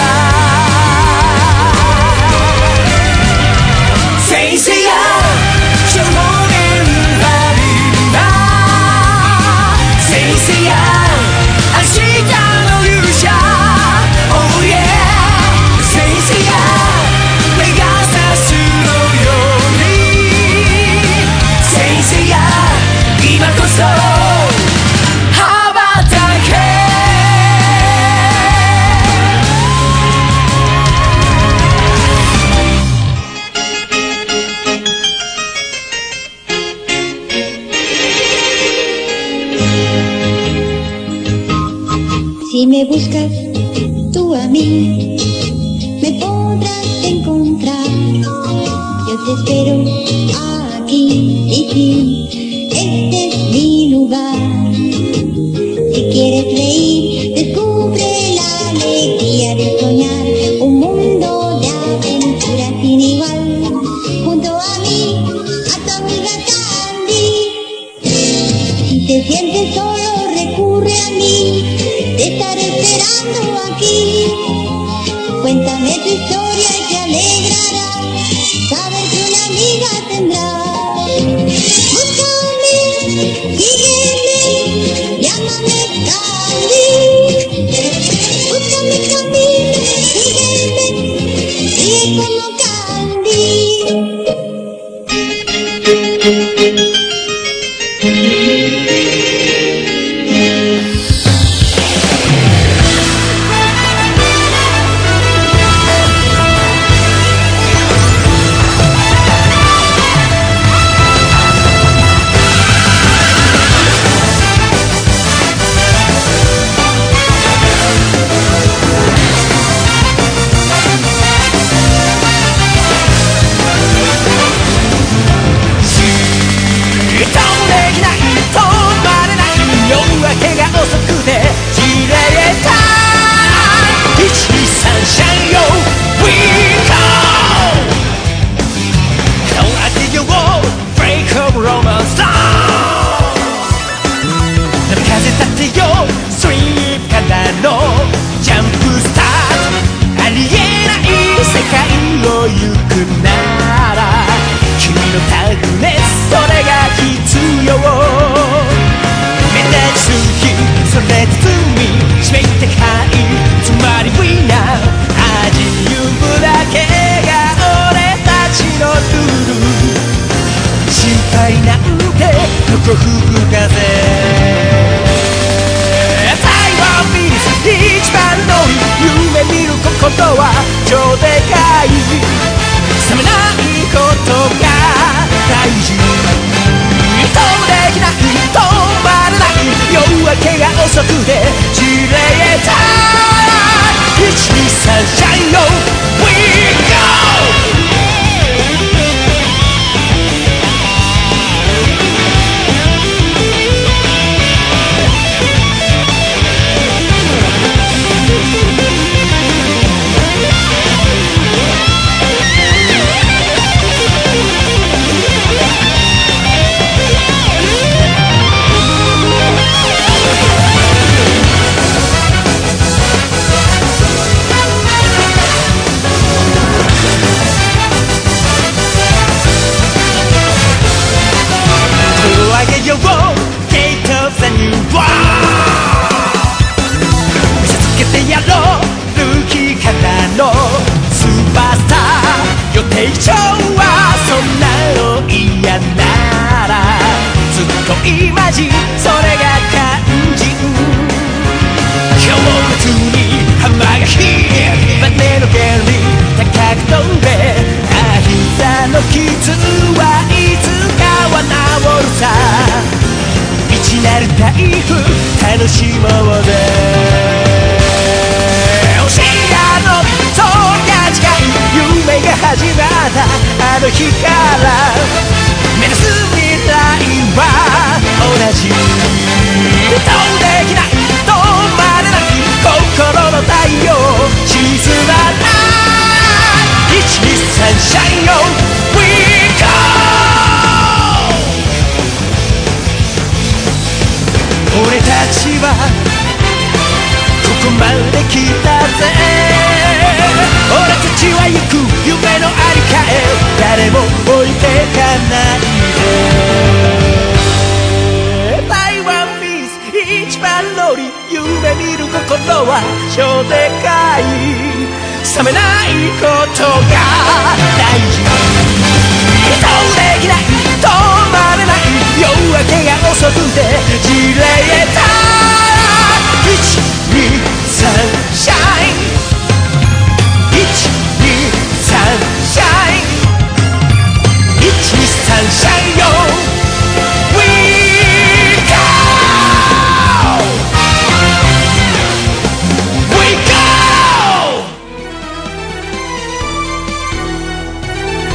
先生や少年はみんな先生や明日の勇者 Oh yeah 先生やペガサスのように先生や今こそ Si me buscas tú a mí, me podrás encontrar. Yo te espero aquí y aquí, este es mi lugar. Si quieres reír, descubre la alegría de soñar un mundo de aventuras sin igual. Junto a mí, a tu amiga Candy. Si te sientes solo, recurre a mí. Te estaré esperando aquí. Cuéntame tu historia y te alegrará saber que una amiga tendrás. Búscame, sígueme, llámame Candy. Búscame Candy, sígueme, sigue como Candy. 愛なんてどこ吹く風台湾ビーズ一番乗り夢見る心は超でかい冷めないことが大事止めできない止まれない夜明けが遅くて散れたいちにさんシャインよ We go定長はそんなの嫌ならずっと今時それが肝心強烈にハンマーがヒーバネの原理高く飛んであ膝の傷はいつかは治るさ未知なる台風楽しもうぜ教えのそうが近い夢が始まったあの日から目指す未来は同じどうできない止まれない心の太陽沈まないいちにさんシャインよ We go 俺たちはここまで来たぜ俺たちは行く夢のありかへ誰も置いてかないで台湾ビーズ一番乗り夢見る心は超でかい冷めないことが大事どうできない止まれない夜明けが遅くて散れたいちにさんシャインいちにさんシャインいちにさんシャインよ We go We go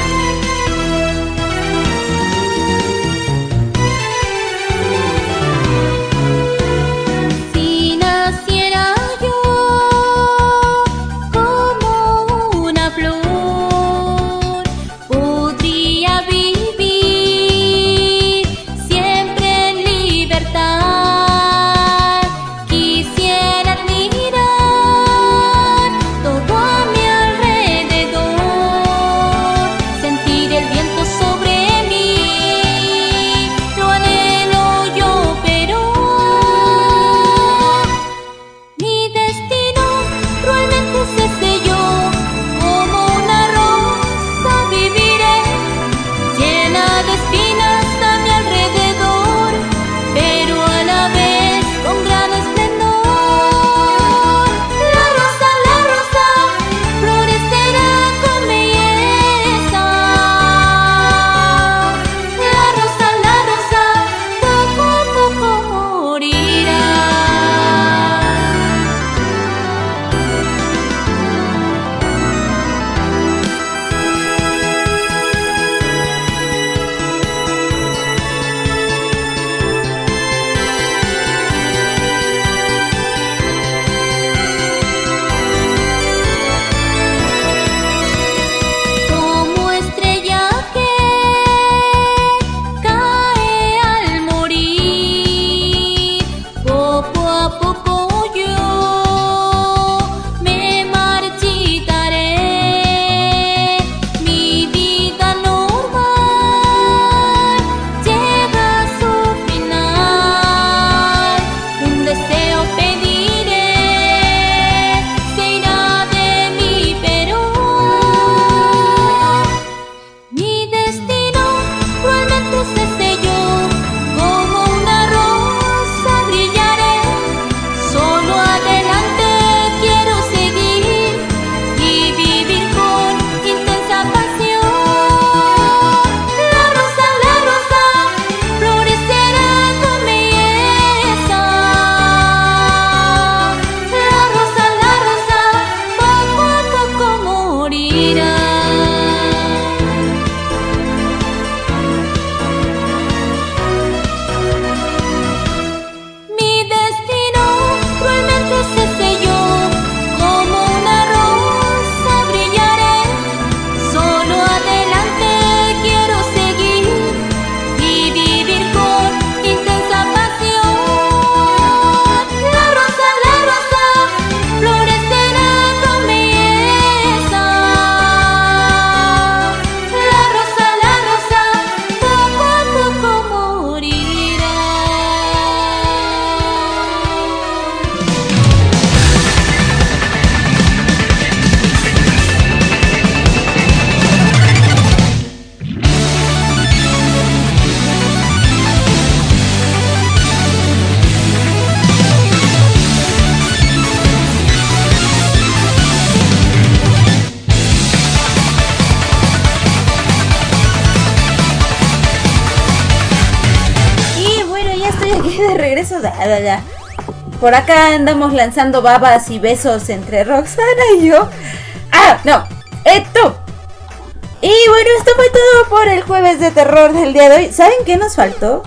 de regreso, da, da, da. Por acá andamos lanzando babas y besos entre Roxana y yo. Ah, no, esto. Y bueno, esto fue todo por el jueves de terror del día de hoy. ¿Saben qué nos faltó?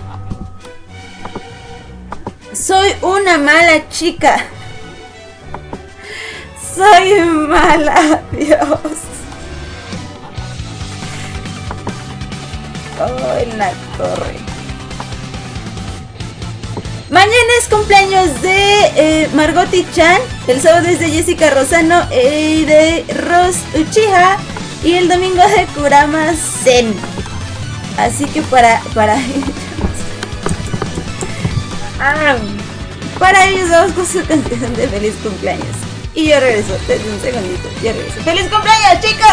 Soy una mala chica. Soy mala, Dios. Oh, en la torre. Mañana es cumpleaños de eh, Margotti Chan. El sábado es de Jessica Rosano y de Ros Uchiha. Y el domingo de Kurama Zen. Así que para para ah, para ellos vamos con su canción de feliz cumpleaños. Y yo regreso, desde un segundito, yo regreso. ¡Feliz cumpleaños, chicos!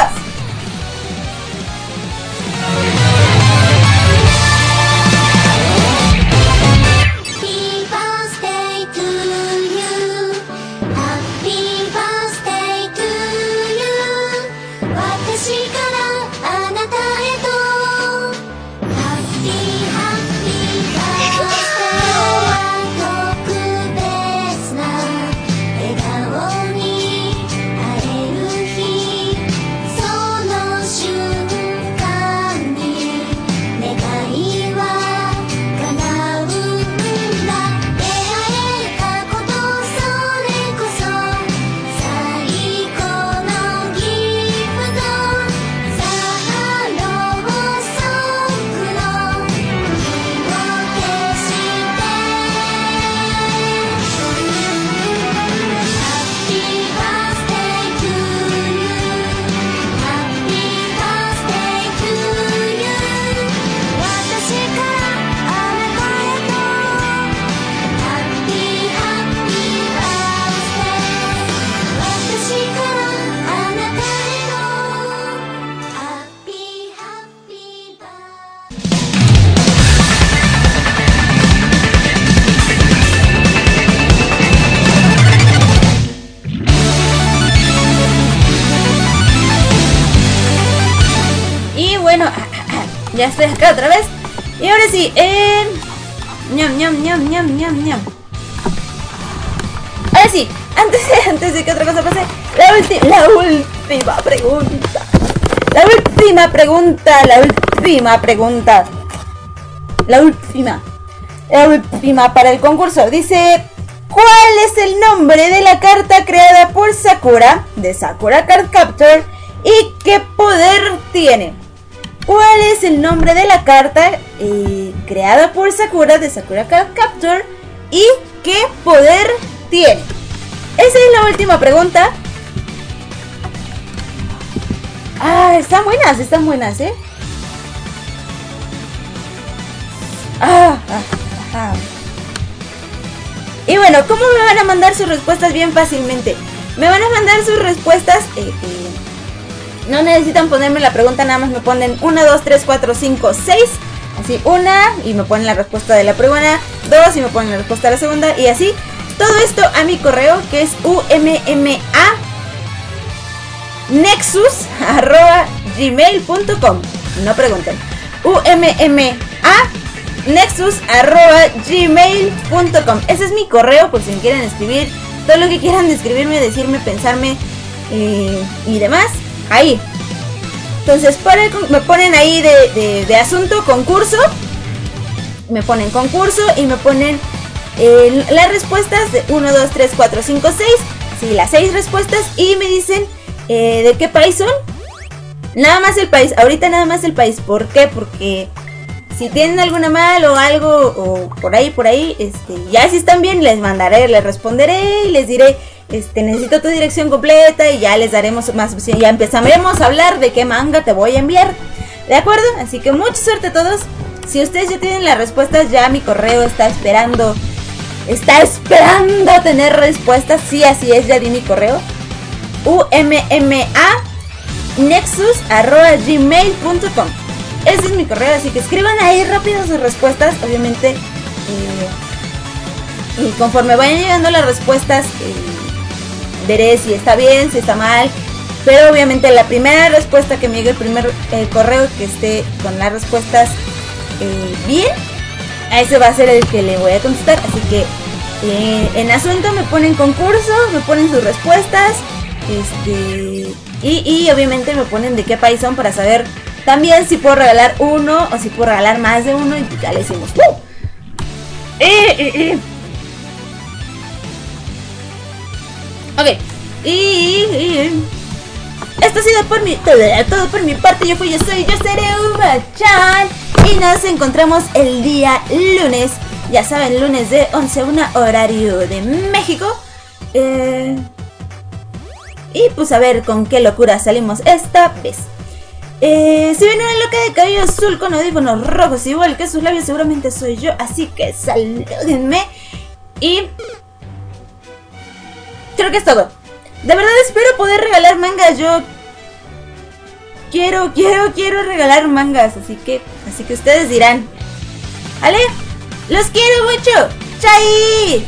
Ya estoy acá otra vez. Y ahora sí, eh... ñam, ñam, ñam, ñam, ñam, ñam. Ahora sí, antes de, antes de que otra cosa pase, la, ulti la última pregunta. La última pregunta, la última pregunta. La última. La última para el concurso. Dice, ¿cuál es el nombre de la carta creada por Sakura, de Sakura Card Captor, y qué poder tiene? ¿Cuál es el nombre de la carta eh, creada por Sakura, de Sakura Card Captor, y qué poder tiene? Esa es la última pregunta. Ah, están buenas, están buenas, ¿eh? Ah, ah, ah. Y bueno, ¿cómo me van a mandar sus respuestas? Bien fácilmente. Me van a mandar sus respuestas... Eh, eh, No necesitan ponerme la pregunta, nada más me ponen uno, dos, tres, cuatro, cinco, seis. Así, una, y me ponen la respuesta de la primera. Dos, y me ponen la respuesta de la segunda. Y así, todo esto a mi correo, que es u m m a nexus arroba gmail punto com. No pregunten. u m m a nexus arroba gmail punto com. Ese es mi correo, por si me quieren escribir. Todo lo que quieran escribirme, decirme, pensarme eh, y demás. Ahí. Entonces pone, me ponen ahí de, de, de asunto concurso. Me ponen concurso y me ponen eh, las respuestas de uno, dos, tres, cuatro, cinco, seis. Sí, las seis respuestas. Y me dicen eh, de qué país son. Nada más el país. Ahorita nada más el país. ¿Por qué? Porque si tienen alguna mal o algo o por ahí, por ahí, este, ya si están bien les mandaré, les responderé y les diré... Este, necesito tu dirección completa y ya les daremos más opciones. Ya empezaremos a hablar de qué manga te voy a enviar. ¿De acuerdo? Así que mucha suerte a todos. Si ustedes ya tienen las respuestas, ya mi correo está esperando. Está esperando tener respuestas. Sí, así es, ya di mi correo. u m m a nexus arroba gmail punto com. Ese es mi correo, así que escriban ahí rápido sus respuestas. Obviamente, eh, y conforme vayan llegando las respuestas... Eh, veré si está bien, si está mal. Pero obviamente la primera respuesta que me llegue, el primer eh, correo que esté con las respuestas eh, bien, a ese va a ser el que le voy a contestar. Así que eh, en asunto me ponen concurso, me ponen sus respuestas. Este y, y obviamente me ponen de qué país son para saber también si puedo regalar uno o si puedo regalar más de uno. Y ya le decimos ¡uh! eh, eh, eh. Ok. Y, y, y esto ha sido por mi, todo, todo por mi parte. Yo fui, yo soy, yo seré Uba-chan. Y nos encontramos el día lunes. Ya saben, lunes de once a una horario de México. Eh, y pues a ver con qué locura salimos esta vez. Eh, si viene una loca de cabello azul con audífonos rojos igual que sus labios, seguramente soy yo. Así que salúdenme. Y creo que es todo. De verdad espero poder regalar mangas. Yo quiero, quiero, quiero regalar mangas. Así que, así que ustedes dirán. ¿Vale? Los quiero mucho. ¡Chai!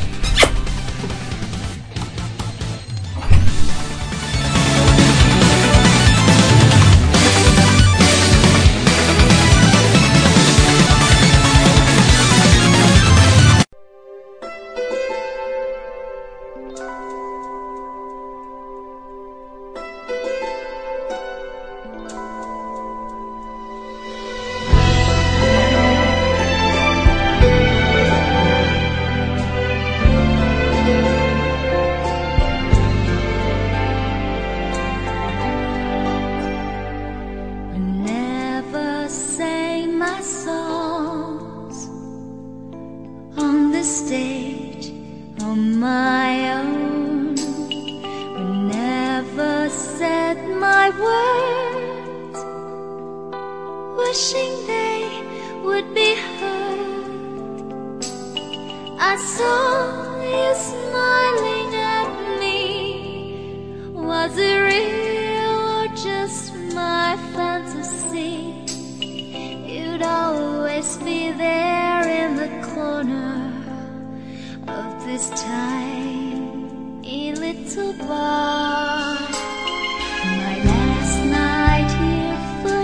Never say my songs on the stage on my own. Never said my words, wishing they would be heard. I saw you smiling at me. Was it real or just my fantasy? You'd always be there in the corner of this tiny little bar. My last night here for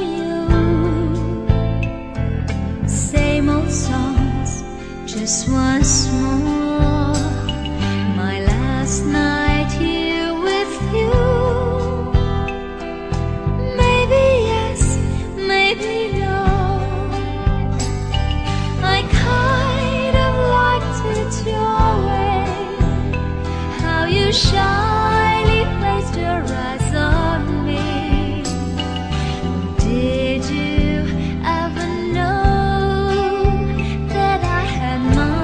you. Same old songs, just once more. My last night here with you. Maybe yes, maybe no. I kind of liked it your way, how you shyly placed your eyes on me. Did you ever know that I had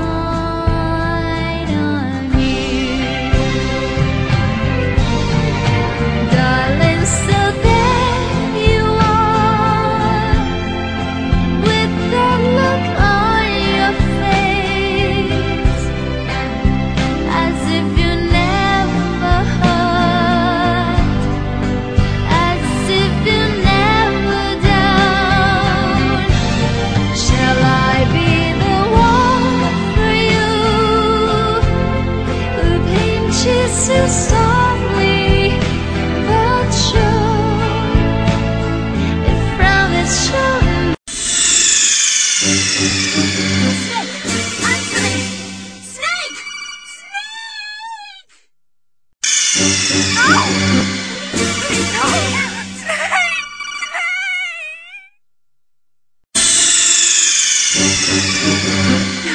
mine on you? Darling, so there you are, with that look on your face, as if you never hurt, as if you never down. Shall I be the one for you, who paints you so softly but sure, if frown is shown? Snake! Snake! Oh!